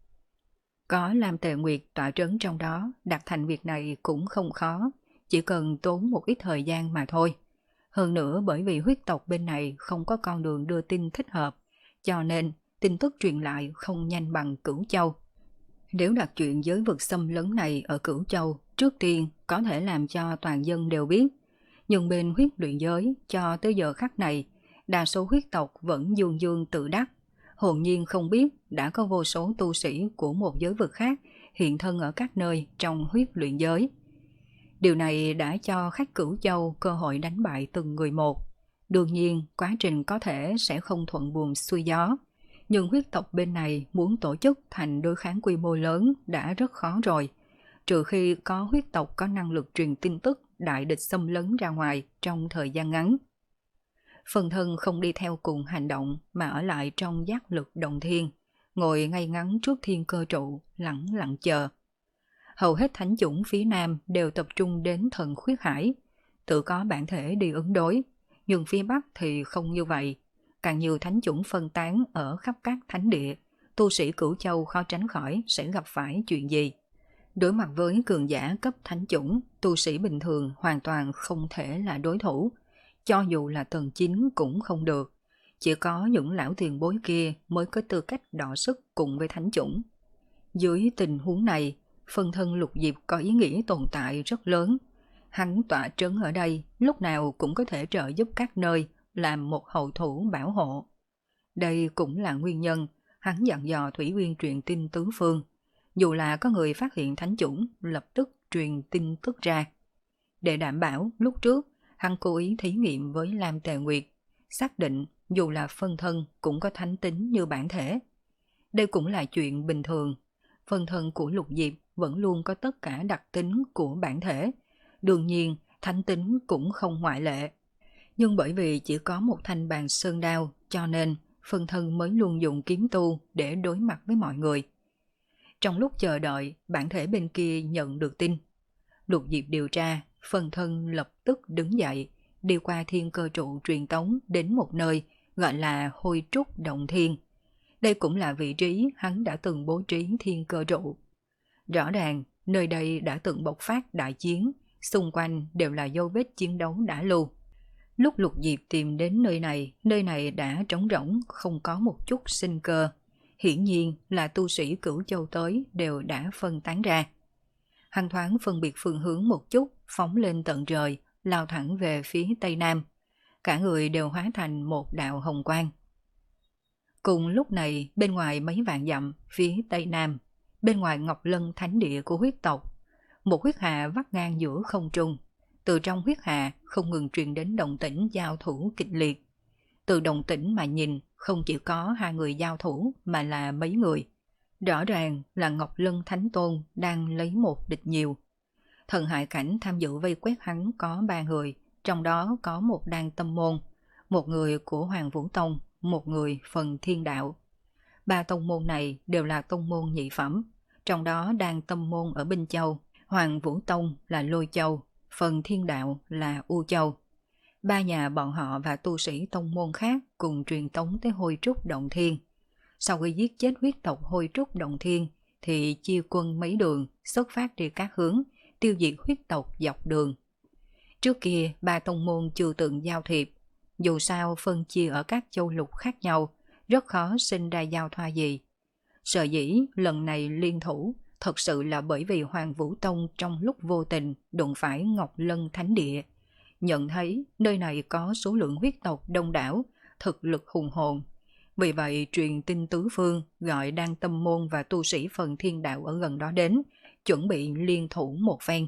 Có Lam Tề Nguyệt tọa trấn trong đó, đạt thành việc này cũng không khó, chỉ cần tốn một ít thời gian mà thôi. Hơn nữa bởi vì huyết tộc bên này không có con đường đưa tin thích hợp, cho nên tin tức truyền lại không nhanh bằng Cửu Châu. Nếu đặt chuyện giới vực xâm lấn này ở Cửu Châu, trước tiên có thể làm cho toàn dân đều biết. Nhưng bên huyết luyện giới cho tới giờ khắc này, đa số huyết tộc vẫn dương dương tự đắc. Hồn nhiên không biết đã có vô số tu sĩ của một giới vực khác hiện thân ở các nơi trong huyết luyện giới. Điều này đã cho khách Cửu Châu cơ hội đánh bại từng người một. Đương nhiên, quá trình có thể sẽ không thuận buồm xuôi gió, nhưng huyết tộc bên này muốn tổ chức thành đối kháng quy mô lớn đã rất khó rồi, trừ khi có huyết tộc có năng lực truyền tin tức đại địch xâm lấn ra ngoài trong thời gian ngắn. Phần thân không đi theo cùng hành động mà ở lại trong giác lực đồng thiên, ngồi ngay ngắn trước thiên cơ trụ, lặng lặng chờ. Hầu hết thánh chủng phía Nam đều tập trung đến thần khuyết hải, tự có bản thể đi ứng đối, nhưng phía Bắc thì không như vậy. Càng nhiều thánh chủng phân tán ở khắp các thánh địa, tu sĩ Cửu Châu khó tránh khỏi sẽ gặp phải chuyện gì. Đối mặt với cường giả cấp thánh chủng, tu sĩ bình thường hoàn toàn không thể là đối thủ, cho dù là tầng chín cũng không được. Chỉ có những lão tiền bối kia mới có tư cách đọ sức cùng với thánh chủng. Dưới tình huống này, phân thân Lục Diệp có ý nghĩa tồn tại rất lớn. Hắn tọa trấn ở đây, lúc nào cũng có thể trợ giúp các nơi, làm một hậu thủ bảo hộ. Đây cũng là nguyên nhân hắn dặn dò Thủy Uyên truyền tin tứ phương. Dù là có người phát hiện thánh chủng, lập tức truyền tin tức ra. Để đảm bảo, lúc trước, hắn cố ý thí nghiệm với Lam Tề Nguyệt, xác định dù là phân thân cũng có thánh tính như bản thể. Đây cũng là chuyện bình thường. Phân thân của Lục Diệp vẫn luôn có tất cả đặc tính của bản thể. Đương nhiên, thánh tính cũng không ngoại lệ. Nhưng bởi vì chỉ có một thanh bàn sơn đao, cho nên phân thân mới luôn dùng kiếm tu để đối mặt với mọi người. Trong lúc chờ đợi, bản thể bên kia nhận được tin. Lục Diệp điều tra, phân thân lập tức đứng dậy, đi qua thiên cơ trụ truyền tống đến một nơi gọi là Hôi Trúc Động Thiên. Đây cũng là vị trí hắn đã từng bố trí thiên cơ trụ. Rõ ràng, nơi đây đã từng bộc phát đại chiến, xung quanh đều là dấu vết chiến đấu đã lưu. Lúc Lục Diệp tìm đến nơi này, nơi này đã trống rỗng, không có một chút sinh cơ. Hiển nhiên là tu sĩ Cửu Châu tới đều đã phân tán ra. Hắn thoáng phân biệt phương hướng một chút, phóng lên tận trời, lao thẳng về phía Tây Nam. Cả người đều hóa thành một đạo hồng quang. Cùng lúc này, bên ngoài mấy vạn dặm, phía Tây Nam, bên ngoài Ngọc Lân thánh địa của huyết tộc, một huyết hà vắt ngang giữa không trung. Từ trong huyết hà không ngừng truyền đến động tĩnh giao thủ kịch liệt. Từ động tĩnh mà nhìn, không chỉ có hai người giao thủ mà là mấy người. Rõ ràng là Ngọc Lân Thánh Tôn đang lấy một địch nhiều. Thần Hải Cảnh tham dự vây quét hắn có ba người, trong đó có một đan tâm môn, một người của Hoàng Vũ Tông, một người phần thiên đạo. Ba tông môn này đều là tông môn nhị phẩm, trong đó đan tâm môn ở Binh Châu, Hoàng Vũ Tông là Lôi Châu, phần thiên đạo là U Châu. Ba nhà bọn họ và tu sĩ tông môn khác cùng truyền tống tới Hôi Trúc Động Thiên. Sau khi giết chết huyết tộc Hôi Trúc Động Thiên thì chia quân mấy đường, xuất phát đi các hướng, tiêu diệt huyết tộc dọc đường. Trước kia ba tông môn chưa từng giao thiệp, dù sao phân chia ở các châu lục khác nhau, rất khó sinh ra giao thoa gì. Sở dĩ lần này liên thủ thật sự là bởi vì Hoàng Vũ Tông trong lúc vô tình đụng phải Ngọc Lân Thánh Địa, nhận thấy nơi này có số lượng huyết tộc đông đảo, thực lực hùng hồn. Vì vậy truyền tin tứ phương gọi đan tâm môn và tu sĩ phần thiên đạo ở gần đó đến, chuẩn bị liên thủ một phen.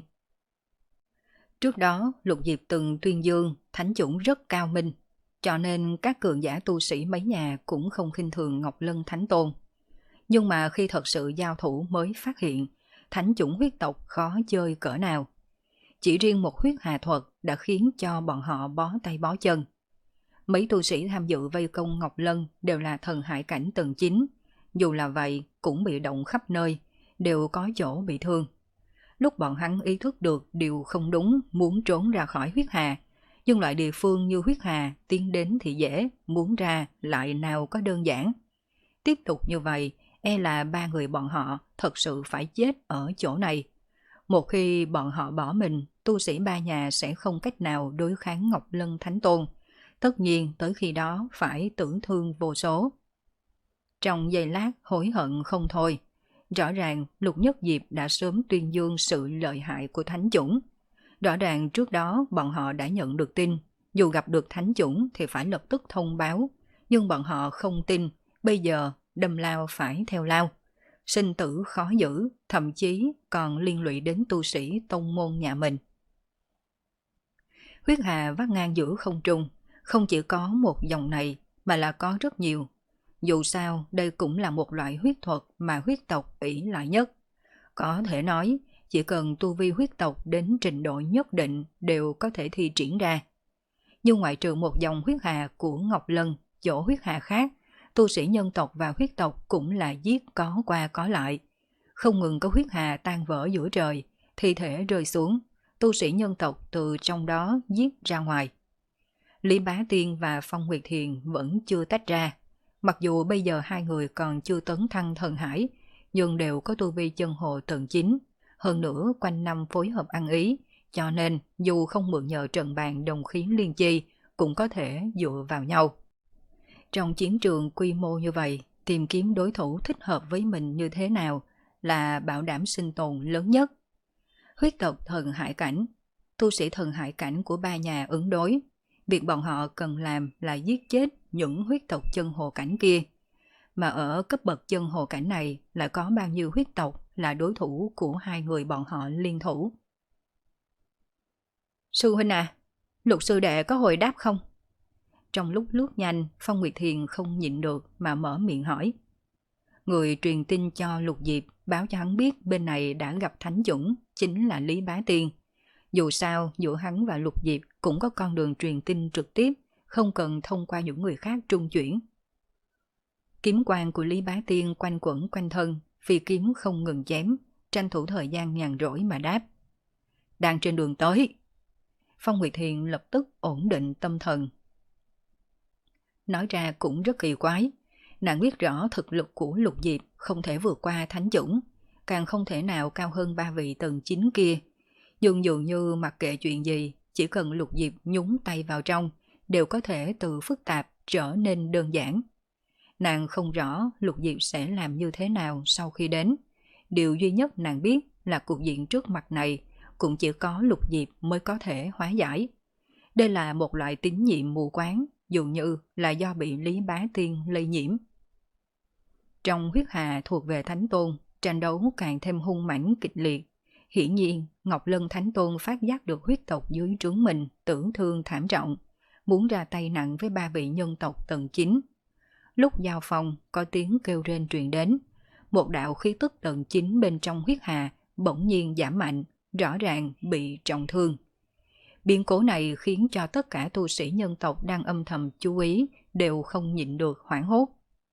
Trước đó Lục Diệp từng tuyên dương thánh chủng rất cao minh, cho nên các cường giả tu sĩ mấy nhà cũng không khinh thường Ngọc Lân Thánh Tôn. Nhưng mà khi thật sự giao thủ mới phát hiện thánh chủng huyết tộc khó chơi cỡ nào. Chỉ riêng một huyết hà thuật đã khiến cho bọn họ bó tay bó chân. Mấy tu sĩ tham dự vây công Ngọc Lân đều là thần hải cảnh tầng chín, dù là vậy cũng bị động khắp nơi, đều có chỗ bị thương. Lúc bọn hắn ý thức được điều không đúng, muốn trốn ra khỏi huyết hà, nhưng loại địa phương như huyết hà tiến đến thì dễ, muốn ra lại nào có đơn giản. Tiếp tục như vậy, e là ba người bọn họ thật sự phải chết ở chỗ này. Một khi bọn họ bỏ mình, tu sĩ ba nhà sẽ không cách nào đối kháng Ngọc Lân Thánh Tôn. Tất nhiên tới khi đó phải tử thương vô số. Trong giây lát hối hận không thôi. Rõ ràng Lục Nhất Diệp đã sớm tuyên dương sự lợi hại của thánh chủng. Rõ ràng trước đó bọn họ đã nhận được tin, dù gặp được thánh chủng thì phải lập tức thông báo. Nhưng bọn họ không tin, bây giờ đâm lao phải theo lao. Sinh tử khó giữ, thậm chí còn liên lụy đến tu sĩ tông môn nhà mình. Huyết hà vắt ngang giữa không trung, không chỉ có một dòng này mà là có rất nhiều. Dù sao, đây cũng là một loại huyết thuật mà huyết tộc ỷ lại nhất. Có thể nói, chỉ cần tu vi huyết tộc đến trình độ nhất định đều có thể thi triển ra. Nhưng ngoại trừ một dòng huyết hà của Ngọc Lân, chỗ huyết hà khác, tu sĩ nhân tộc và huyết tộc cũng là giết có qua có lại. Không ngừng có huyết hà tan vỡ giữa trời, thi thể rơi xuống, tu sĩ nhân tộc từ trong đó giết ra ngoài. Lý Bá Tiên và Phong Nguyệt Thiền vẫn chưa tách ra. Mặc dù bây giờ hai người còn chưa tấn thăng thần hải, nhưng đều có tu vi chân hồ tầng chín, hơn nữa quanh năm phối hợp ăn ý, cho nên dù không mượn nhờ trận bàn đồng khí liên chi, cũng có thể dựa vào nhau. Trong chiến trường quy mô như vậy, tìm kiếm đối thủ thích hợp với mình như thế nào là bảo đảm sinh tồn lớn nhất. Huyết tộc thần hải cảnh, tu sĩ thần hải cảnh của ba nhà ứng đối, việc bọn họ cần làm là giết chết những huyết tộc chân hồ cảnh kia. Mà ở cấp bậc chân hồ cảnh này lại có bao nhiêu huyết tộc là đối thủ của hai người bọn họ liên thủ. Sư huynh à, Lục sư đệ có hồi đáp không? Trong lúc lướt nhanh, Phong Nguyệt Thiền không nhịn được mà mở miệng hỏi. Người truyền tin cho Lục Diệp báo cho hắn biết bên này đã gặp thánh chủng, chính là Lý Bá Tiên. Dù sao, giữa hắn và Lục Diệp cũng có con đường truyền tin trực tiếp, không cần thông qua những người khác trung chuyển. Kiếm quang của Lý Bá Tiên quanh quẩn quanh thân, phi kiếm không ngừng chém, tranh thủ thời gian nhàn rỗi mà đáp. Đang trên đường tới. Phong Nguyệt Thiền lập tức ổn định tâm thần. Nói ra cũng rất kỳ quái, nàng biết rõ thực lực của Lục Diệp không thể vượt qua thánh chủng, càng không thể nào cao hơn ba vị tầng chín kia. Nhưng dường như mặc kệ chuyện gì, chỉ cần Lục Diệp nhúng tay vào trong, đều có thể từ phức tạp trở nên đơn giản. Nàng không rõ Lục Diệp sẽ làm như thế nào sau khi đến. Điều duy nhất nàng biết là cục diện trước mặt này cũng chỉ có Lục Diệp mới có thể hóa giải. Đây là một loại tín nhiệm mù quáng, dường như là do bị Lý Bá Tiên lây nhiễm. Trong huyết hà thuộc về Thánh Tôn, tranh đấu càng thêm hung mãnh kịch liệt. Hiển nhiên, Ngọc Lân Thánh Tôn phát giác được huyết tộc dưới trướng mình tử thương thảm trọng, muốn ra tay nặng với ba vị nhân tộc tầng chín. Lúc giao phòng, có tiếng kêu rên truyền đến. Một đạo khí tức tầng chín bên trong huyết hà bỗng nhiên giảm mạnh, rõ ràng bị trọng thương. Biến cố này khiến cho tất cả tu sĩ nhân tộc đang âm thầm chú ý đều không nhịn được hoảng hốt.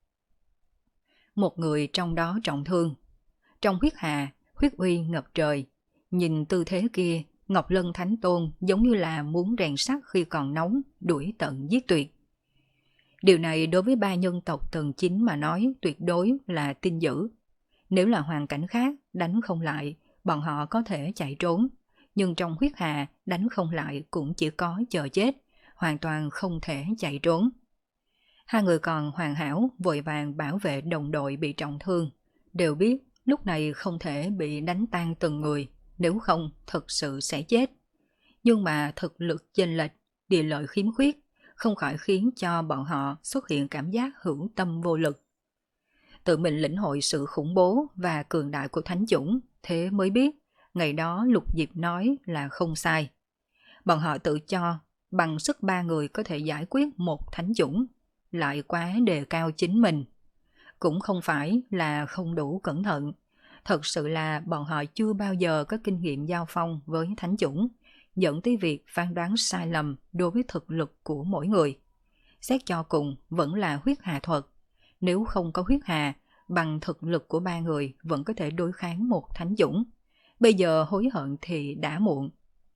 Một người trong đó trọng thương. Trong huyết hà, huyết uy ngập trời. Nhìn tư thế kia, Ngọc Lân Thánh Tôn giống như là muốn rèn sắt khi còn nóng, đuổi tận giết tuyệt. Điều này đối với ba nhân tộc tầng chín mà nói tuyệt đối là tin dữ. Nếu là hoàn cảnh khác, đánh không lại, bọn họ có thể chạy trốn. Nhưng trong huyết hà, đánh không lại cũng chỉ có chờ chết, hoàn toàn không thể chạy trốn. Hai người còn hoàn hảo, vội vàng bảo vệ đồng đội bị trọng thương. Đều biết lúc này không thể bị đánh tan từng người, nếu không thật sự sẽ chết. Nhưng mà thực lực chênh lệch, địa lợi khiếm khuyết, không khỏi khiến cho bọn họ xuất hiện cảm giác hữu tâm vô lực. Tự mình lĩnh hội sự khủng bố và cường đại của thánh chủng, thế mới biết, ngày đó Lục Diệp nói là không sai. Bọn họ tự cho bằng sức ba người có thể giải quyết một thánh chủng, lại quá đề cao chính mình. Cũng không phải là không đủ cẩn thận, thật sự là bọn họ chưa bao giờ có kinh nghiệm giao phong với thánh chủng, dẫn tới việc phán đoán sai lầm đối với thực lực của mỗi người. Xét cho cùng vẫn là huyết hà thuật, nếu không có huyết hà, bằng thực lực của ba người vẫn có thể đối kháng một thánh chủng. Bây giờ hối hận thì đã muộn.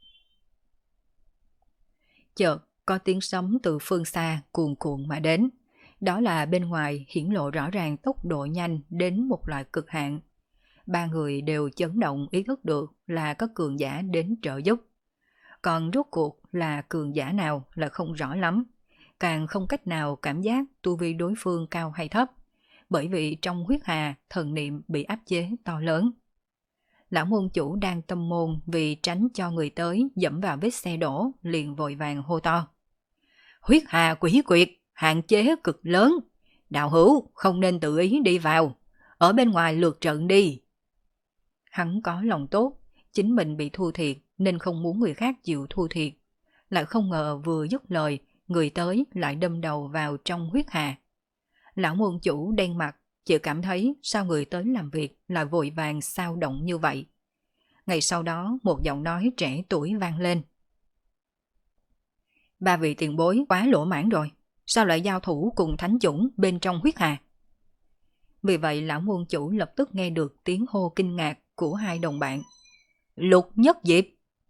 Chợt có tiếng sấm từ phương xa cuồn cuộn mà đến. Đó là bên ngoài hiển lộ rõ ràng tốc độ nhanh đến một loại cực hạn. Ba người đều chấn động ý thức được là có cường giả đến trợ giúp. Còn rốt cuộc là cường giả nào là không rõ lắm. Càng không cách nào cảm giác tu vi đối phương cao hay thấp. Bởi vì trong huyết hà thần niệm bị áp chế to lớn. Lão môn chủ đang tâm môn vì tránh cho người tới dẫm vào vết xe đổ, liền vội vàng hô to. Huyết hà quỷ quyệt, hạn chế cực lớn. Đạo hữu không nên tự ý đi vào, ở bên ngoài lượt trận đi. Hắn có lòng tốt, chính mình bị thua thiệt nên không muốn người khác chịu thua thiệt. lại không ngờ vừa dứt lời, người tới lại đâm đầu vào trong huyết hà. Lão môn chủ đen mặt, chỉ cảm thấy sao người tới làm việc lại vội vàng sao động như vậy. Ngày sau đó một giọng nói trẻ tuổi vang lên. Ba vị tiền bối quá lỗ mãn rồi, sao lại giao thủ cùng thánh chủng bên trong huyết hà? Vì vậy lão môn chủ lập tức nghe được tiếng hô kinh ngạc của hai đồng bạn. Lục Nhất Diệp!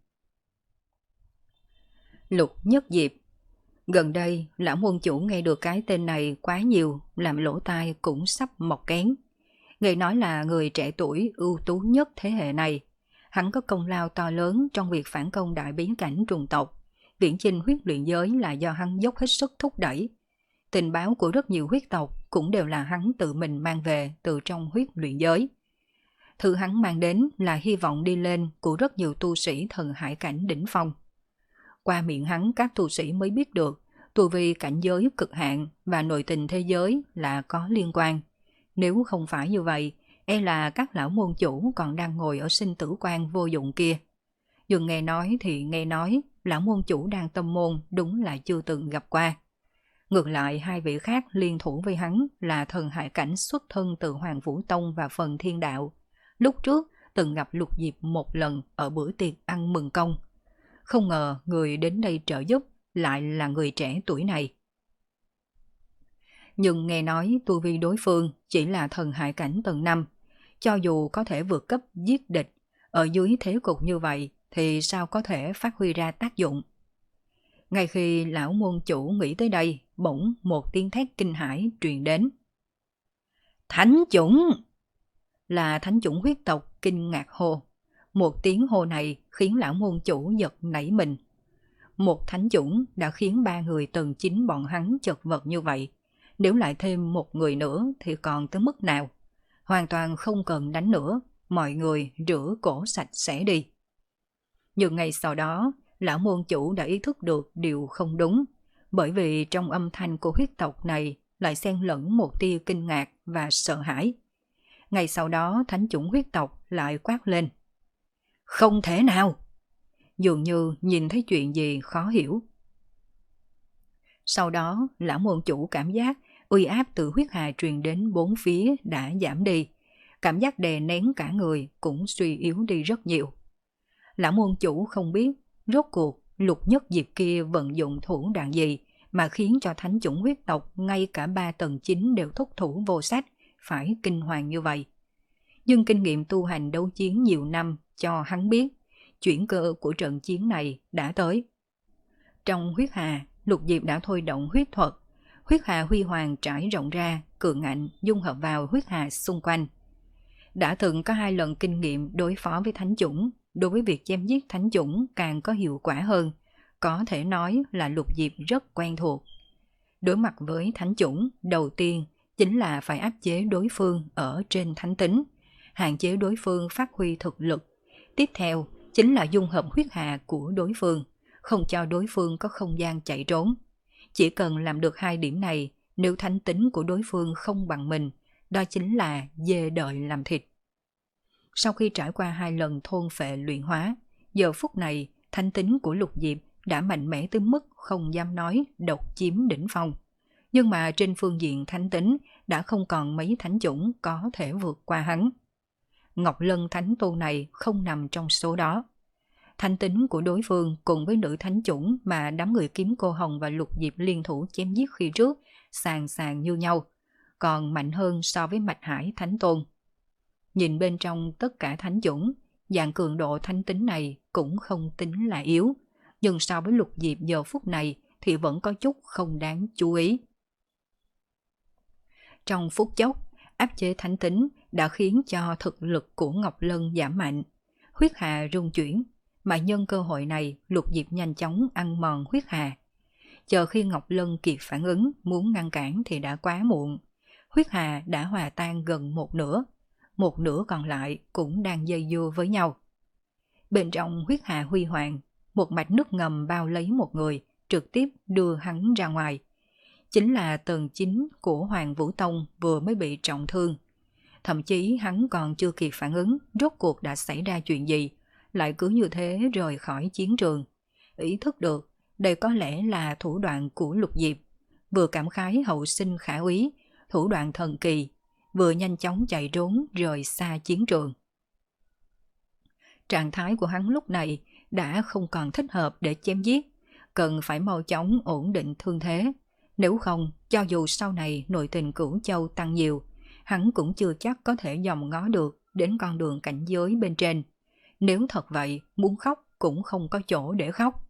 Lục Nhất Diệp. Gần đây, lão môn chủ nghe được cái tên này quá nhiều, làm lỗ tai cũng sắp mọc kén. Nghe nói là người trẻ tuổi ưu tú nhất thế hệ này. Hắn có công lao to lớn trong việc phản công đại biến cảnh trùng tộc. Viễn chinh huyết luyện giới là do hắn dốc hết sức thúc đẩy. Tình báo của rất nhiều huyết tộc cũng đều là hắn tự mình mang về từ trong huyết luyện giới. Thứ hắn mang đến là hy vọng đi lên của rất nhiều tu sĩ thần hải cảnh đỉnh phong. Qua miệng hắn các tu sĩ mới biết được tu vi cảnh giới cực hạn và nội tình thế giới là có liên quan. Nếu không phải như vậy, e là các lão môn chủ còn đang ngồi ở sinh tử quan vô dụng kia. Dừng nghe nói thì nghe nói, lão môn chủ đang tâm môn đúng là chưa từng gặp qua. Ngược lại hai vị khác liên thủ với hắn là thần hải cảnh xuất thân từ Hoàng Vũ Tông và Phần Thiên Đạo. Lúc trước từng gặp Lục Diệp một lần ở bữa tiệc ăn mừng công. Không ngờ người đến đây trợ giúp lại là người trẻ tuổi này. Nhưng nghe nói tu vi đối phương chỉ là thần hải cảnh tầng năm. Cho dù có thể vượt cấp giết địch, ở dưới thế cục như vậy thì sao có thể phát huy ra tác dụng. Ngay khi lão môn chủ nghĩ tới đây, bỗng một tiếng thét kinh hãi truyền đến. Thánh chủng! Là thánh chủng huyết tộc kinh ngạc hô. Một tiếng hô này khiến lão môn chủ giật nảy mình. Một thánh chủng đã khiến ba người tầng chín bọn hắn chật vật như vậy. Nếu lại thêm một người nữa thì còn tới mức nào? Hoàn toàn không cần đánh nữa, mọi người rửa cổ sạch sẽ đi. Nhưng ngay sau đó, lão môn chủ đã ý thức được điều không đúng, bởi vì trong âm thanh của huyết tộc này lại xen lẫn một tia kinh ngạc và sợ hãi. Ngay sau đó thánh chủng huyết tộc lại quát lên. Không thể nào! Dường như nhìn thấy chuyện gì khó hiểu. Sau đó, lão môn chủ cảm giác uy áp từ huyết hà truyền đến bốn phía đã giảm đi. Cảm giác đè nén cả người cũng suy yếu đi rất nhiều. Lão môn chủ không biết rốt cuộc Lục Nhất Diệp kia vận dụng thủ đoạn gì mà khiến cho thánh chủng huyết tộc ngay cả ba tầng chín đều thúc thủ vô sách, phải kinh hoàng như vậy. Nhưng kinh nghiệm tu hành đấu chiến nhiều năm cho hắn biết, chuyển cơ của trận chiến này đã tới. Trong huyết hà, Lục Diệp đã thôi động huyết thuật, huyết hà huy hoàng trải rộng ra, cường ngạnh dung hợp vào huyết hà xung quanh. Đã từng có hai lần kinh nghiệm đối phó với thánh chủng, đối với việc chém giết thánh chủng càng có hiệu quả hơn, có thể nói là Lục Diệp rất quen thuộc. Đối mặt với thánh chủng, đầu tiên chính là phải áp chế đối phương ở trên thánh tính, hạn chế đối phương phát huy thực lực. Tiếp theo chính là dung hợp huyết hà của đối phương, không cho đối phương có không gian chạy trốn. Chỉ cần làm được hai điểm này, nếu thánh tính của đối phương không bằng mình, đó chính là dê đợi làm thịt. Sau khi trải qua hai lần thôn phệ luyện hóa, giờ phút này thánh tính của Lục Diệp đã mạnh mẽ tới mức không dám nói độc chiếm đỉnh phong. Nhưng mà trên phương diện thánh tính đã không còn mấy thánh chủng có thể vượt qua hắn. Ngọc Lân thánh tu này không nằm trong số đó. Thánh tính của đối phương cùng với nữ thánh chủng mà đám người Kiếm Cô Hồng và Lục Diệp liên thủ chém giết khi trước sàn sàn như nhau, còn mạnh hơn so với Mạch Hải thánh tôn. Nhìn bên trong tất cả thánh chủng, dạng cường độ thánh tính này cũng không tính là yếu, nhưng so với Lục Diệp giờ phút này thì vẫn có chút không đáng chú ý. Trong phút chốc, áp chế thánh tính đã khiến cho thực lực của Ngọc Lân giảm mạnh, huyết hà rung chuyển, mà nhân cơ hội này Lục Diệp nhanh chóng ăn mòn huyết hà. Chờ khi Ngọc Lân kịp phản ứng muốn ngăn cản thì đã quá muộn, huyết hà đã hòa tan gần một nửa, một nửa còn lại cũng đang dây dưa với nhau. Bên trong huyết hà huy hoàng, một mạch nước ngầm bao lấy một người, trực tiếp đưa hắn ra ngoài. Chính là tầng chín của Hoàng Vũ Tông vừa mới bị trọng thương. Thậm chí hắn còn chưa kịp phản ứng rốt cuộc đã xảy ra chuyện gì, lại cứ như thế rời khỏi chiến trường. Ý thức được đây có lẽ là thủ đoạn của Lục Diệp, vừa cảm khái hậu sinh khả úy, thủ đoạn thần kỳ, vừa nhanh chóng chạy trốn rời xa chiến trường. Trạng thái của hắn lúc này đã không còn thích hợp để chém giết, cần phải mau chóng ổn định thương thế. Nếu không, cho dù sau này nội tình Cửu Châu tăng nhiều, hắn cũng chưa chắc có thể dòm ngó được đến con đường cảnh giới bên trên. Nếu thật vậy, muốn khóc cũng không có chỗ để khóc.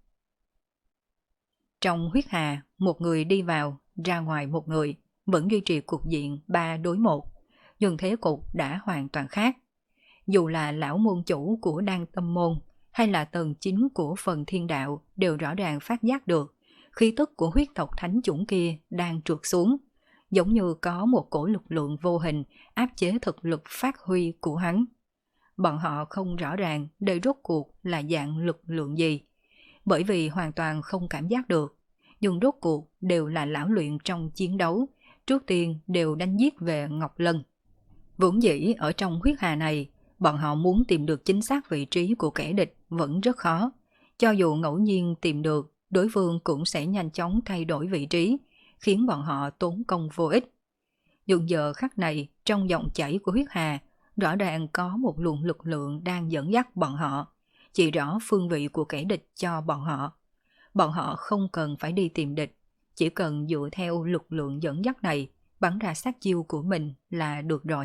Trong huyết hà, một người đi vào, ra ngoài một người, vẫn duy trì cục diện ba đối một, nhưng thế cục đã hoàn toàn khác. Dù là lão môn chủ của Đan Tâm Môn hay là tầng chính của phần thiên đạo đều rõ ràng phát giác được khí tức của huyết tộc thánh chủng kia đang trượt xuống, giống như có một cổ lực lượng vô hình áp chế thực lực phát huy của hắn. Bọn họ không rõ ràng đây rốt cuộc là dạng lực lượng gì, bởi vì hoàn toàn không cảm giác được, nhưng rốt cuộc đều là lão luyện trong chiến đấu, trước tiên đều đánh giết về Ngọc Lân. Vốn dĩ ở trong huyết hà này, bọn họ muốn tìm được chính xác vị trí của kẻ địch vẫn rất khó. Cho dù ngẫu nhiên tìm được, đối phương cũng sẽ nhanh chóng thay đổi vị trí, khiến bọn họ tốn công vô ích. Nhưng giờ khắc này, trong dòng chảy của huyết hà, rõ ràng có một luồng lực lượng đang dẫn dắt bọn họ, chỉ rõ phương vị của kẻ địch cho bọn họ. Bọn họ không cần phải đi tìm địch, chỉ cần dựa theo lực lượng dẫn dắt này, bắn ra sát chiêu của mình là được rồi.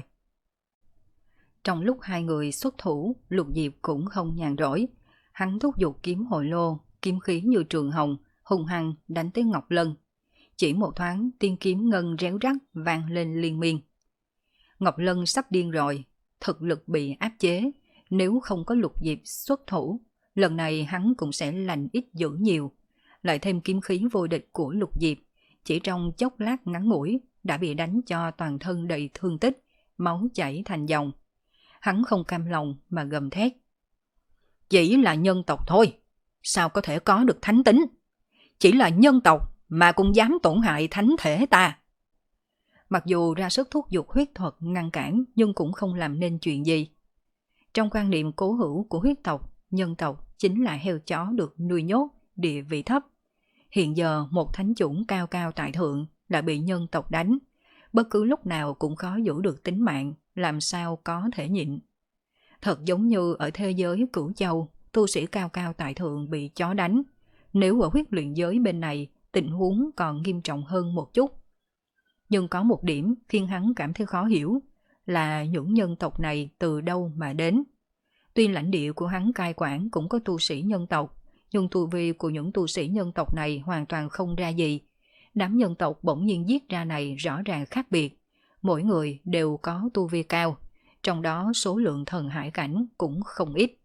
Trong lúc hai người xuất thủ, Lục Diệp cũng không nhàn rỗi. Hắn thúc giục kiếm hồi lô, kiếm khí như trường hồng, hùng hăng đánh tới Ngọc Lân. Chỉ một thoáng, tiên kiếm ngân réo rắt vang lên liên miên. Ngọc Lân sắp điên rồi, thực lực bị áp chế. Nếu không có Lục Diệp xuất thủ, lần này hắn cũng sẽ lành ít dữ nhiều. Lại thêm kiếm khí vô địch của Lục Diệp, chỉ trong chốc lát ngắn ngủi đã bị đánh cho toàn thân đầy thương tích, máu chảy thành dòng. Hắn không cam lòng mà gầm thét. Chỉ là nhân tộc thôi, sao có thể có được thánh tính? Chỉ là nhân tộc mà cũng dám tổn hại thánh thể ta. Mặc dù ra sức thúc giục huyết thuật ngăn cản nhưng cũng không làm nên chuyện gì. Trong quan niệm cố hữu của huyết tộc, nhân tộc chính là heo chó được nuôi nhốt, địa vị thấp. Hiện giờ một thánh chủng cao cao tại thượng đã bị nhân tộc đánh, bất cứ lúc nào cũng khó giữ được tính mạng, làm sao có thể nhịn. Thật giống như ở thế giới Cửu Châu, tu sĩ cao cao tại thượng bị chó đánh. Nếu ở huyết luyện giới bên này, tình huống còn nghiêm trọng hơn một chút. Nhưng có một điểm khiến hắn cảm thấy khó hiểu, là những nhân tộc này từ đâu mà đến. Tuy lãnh địa của hắn cai quản cũng có tu sĩ nhân tộc, nhưng tu vi của những tu sĩ nhân tộc này hoàn toàn không ra gì. Đám nhân tộc bỗng nhiên giết ra này rõ ràng khác biệt. Mỗi người đều có tu vi cao, trong đó số lượng thần hải cảnh cũng không ít.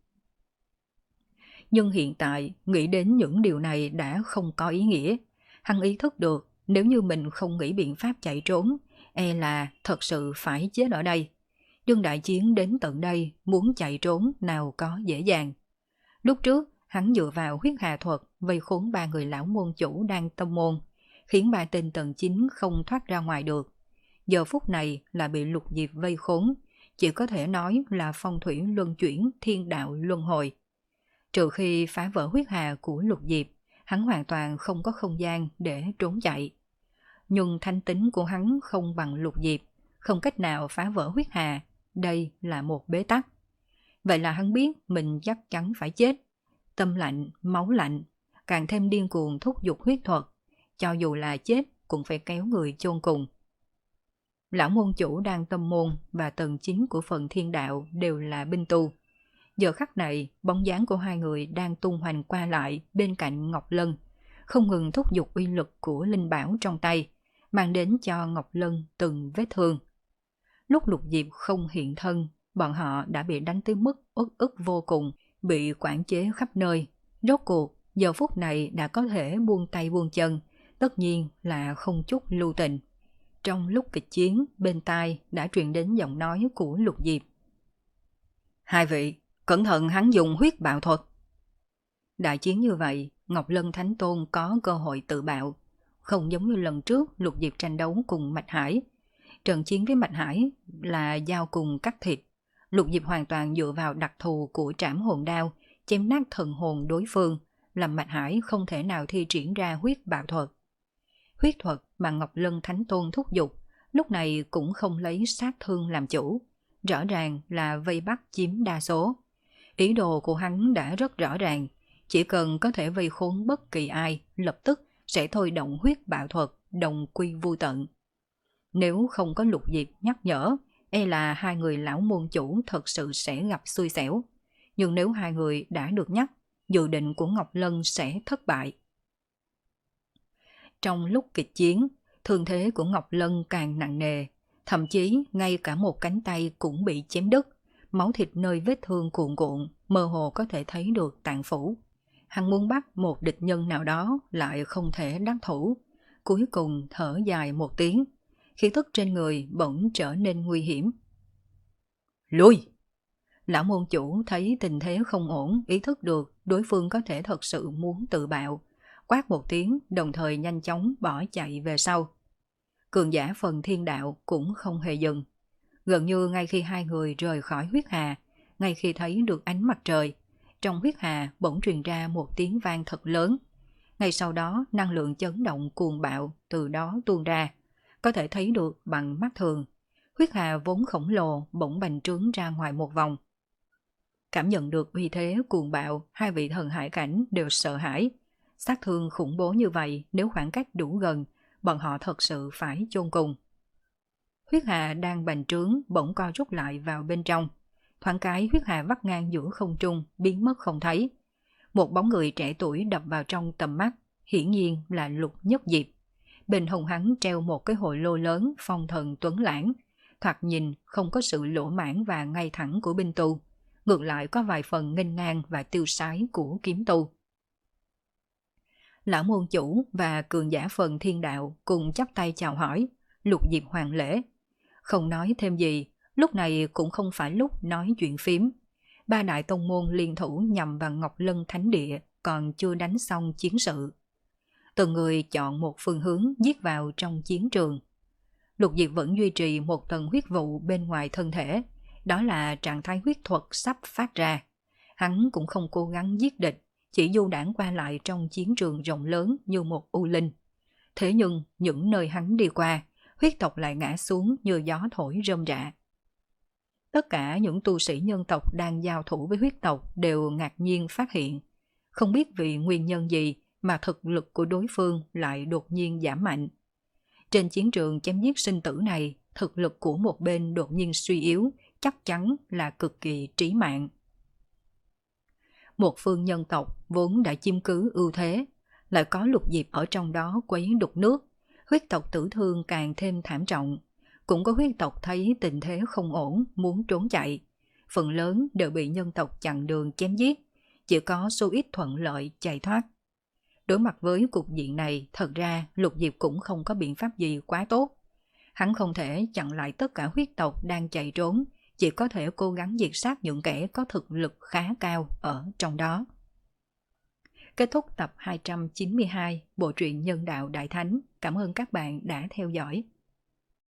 Nhưng hiện tại, nghĩ đến những điều này đã không có ý nghĩa. Hắn ý thức được, nếu như mình không nghĩ biện pháp chạy trốn, e là thật sự phải chết ở đây. Nhưng đại chiến đến tận đây, muốn chạy trốn nào có dễ dàng. Lúc trước, hắn dựa vào huyết hà thuật, vây khốn ba người lão môn chủ đang tâm môn, khiến ba tên tầng chín không thoát ra ngoài được. Giờ phút này là bị Lục Diệp vây khốn, chỉ có thể nói là phong thủy luân chuyển, thiên đạo luân hồi. Trừ khi phá vỡ huyết hà của Lục Diệp, hắn hoàn toàn không có không gian để trốn chạy. Nhưng thanh tính của hắn không bằng Lục Diệp, không cách nào phá vỡ huyết hà, đây là một bế tắc. Vậy là hắn biết mình chắc chắn phải chết. Tâm lạnh, máu lạnh, càng thêm điên cuồng thúc giục huyết thuật, cho dù là chết cũng phải kéo người chôn cùng. Lão môn chủ đang tâm môn và tầng chín của phần thiên đạo đều là binh tu. Giờ khắc này, bóng dáng của hai người đang tung hoành qua lại bên cạnh Ngọc Lân, không ngừng thúc giục uy lực của linh bảo trong tay, mang đến cho Ngọc Lân từng vết thương. Lúc Lục Diệp không hiện thân, bọn họ đã bị đánh tới mức uất ức vô cùng, bị quản chế khắp nơi. Rốt cuộc, giờ phút này đã có thể buông tay buông chân, tất nhiên là không chút lưu tình. Trong lúc kịch chiến, bên tai đã truyền đến giọng nói của Lục Diệp. Hai vị, cẩn thận hắn dùng huyết bạo thuật. Đại chiến như vậy, Ngọc Lân Thánh Tôn có cơ hội tự bạo. Không giống như lần trước Lục Diệp tranh đấu cùng Mạch Hải. Trận chiến với Mạch Hải là dao cùng cắt thịt. Lục Diệp hoàn toàn dựa vào đặc thù của trảm hồn đao, chém nát thần hồn đối phương, làm Mạch Hải không thể nào thi triển ra huyết bạo thuật. Huyết thuật mà Ngọc Lân Thánh Tôn thúc giục, lúc này cũng không lấy sát thương làm chủ, rõ ràng là vây bắt chiếm đa số. Ý đồ của hắn đã rất rõ ràng, chỉ cần có thể vây khốn bất kỳ ai, lập tức sẽ thôi động huyết bạo thuật, đồng quy vu tận. Nếu không có Lục Diệp nhắc nhở, e là hai người lão môn chủ thật sự sẽ gặp xui xẻo. Nhưng nếu hai người đã được nhắc, dự định của Ngọc Lân sẽ thất bại. Trong lúc kịch chiến, thương thế của Ngọc Lân càng nặng nề, thậm chí ngay cả một cánh tay cũng bị chém đứt, máu thịt nơi vết thương cuồn cuộn, mơ hồ có thể thấy được tạng phủ. Hắn muốn bắt một địch nhân nào đó lại không thể đắc thủ, cuối cùng thở dài một tiếng, khí tức trên người bỗng trở nên nguy hiểm. Lui! Lão môn chủ thấy tình thế không ổn, ý thức được đối phương có thể thật sự muốn tự bạo, quát một tiếng đồng thời nhanh chóng bỏ chạy về sau. Cường giả phần thiên đạo cũng không hề dừng. Gần như ngay khi hai người rời khỏi huyết hà, ngay khi thấy được ánh mặt trời, trong huyết hà bỗng truyền ra một tiếng vang thật lớn. Ngay sau đó năng lượng chấn động cuồng bạo từ đó tuôn ra, có thể thấy được bằng mắt thường. Huyết hà vốn khổng lồ bỗng bành trướng ra ngoài một vòng. Cảm nhận được uy thế cuồng bạo, hai vị thần hải cảnh đều sợ hãi. Sát thương khủng bố như vậy, nếu khoảng cách đủ gần, bọn họ thật sự phải chôn cùng. Huyết hà đang bành trướng bỗng co rút lại vào bên trong. Thoáng cái huyết hà vắt ngang giữa không trung, biến mất không thấy. Một bóng người trẻ tuổi đập vào trong tầm mắt, hiển nhiên là Lục Nhất Diệp. Bên hông hắn treo một cái hồ lô lớn phong thần tuấn lãng, thoạt nhìn không có sự lỗ mãn và ngay thẳng của binh tu, ngược lại có vài phần nghênh ngang và tiêu sái của kiếm tu. Lão môn chủ và cường giả phần thiên đạo cùng chắp tay chào hỏi, Lục Diệp hoàn lễ. Không nói thêm gì, lúc này cũng không phải lúc nói chuyện phím. Ba đại tông môn liên thủ nhằm vào Ngọc Lân Thánh Địa còn chưa đánh xong chiến sự. Từng người chọn một phương hướng giết vào trong chiến trường. Lục Diệp vẫn duy trì một tầng huyết vụ bên ngoài thân thể, đó là trạng thái huyết thuật sắp phát ra. Hắn cũng không cố gắng giết địch, chỉ du đãng qua lại trong chiến trường rộng lớn như một u linh. Thế nhưng những nơi hắn đi qua, huyết tộc lại ngã xuống như gió thổi rơm rạ. Tất cả những tu sĩ nhân tộc đang giao thủ với huyết tộc đều ngạc nhiên phát hiện, không biết vì nguyên nhân gì mà thực lực của đối phương lại đột nhiên giảm mạnh. Trên chiến trường chém giết sinh tử này, thực lực của một bên đột nhiên suy yếu, chắc chắn là cực kỳ trí mạng. Một phương nhân tộc vốn đã chiếm cứ ưu thế, lại có Lục Diệp ở trong đó quấy đục nước, huyết tộc tử thương càng thêm thảm trọng. Cũng có huyết tộc thấy tình thế không ổn, muốn trốn chạy. Phần lớn đều bị nhân tộc chặn đường chém giết, chỉ có số ít thuận lợi chạy thoát. Đối mặt với cục diện này, thật ra Lục Diệp cũng không có biện pháp gì quá tốt. Hắn không thể chặn lại tất cả huyết tộc đang chạy trốn, chỉ có thể cố gắng diệt sát những kẻ có thực lực khá cao ở trong đó. Kết thúc tập hai trăm chín mươi hai Bộ truyện Nhân Đạo Đại Thánh. Cảm ơn các bạn đã theo dõi.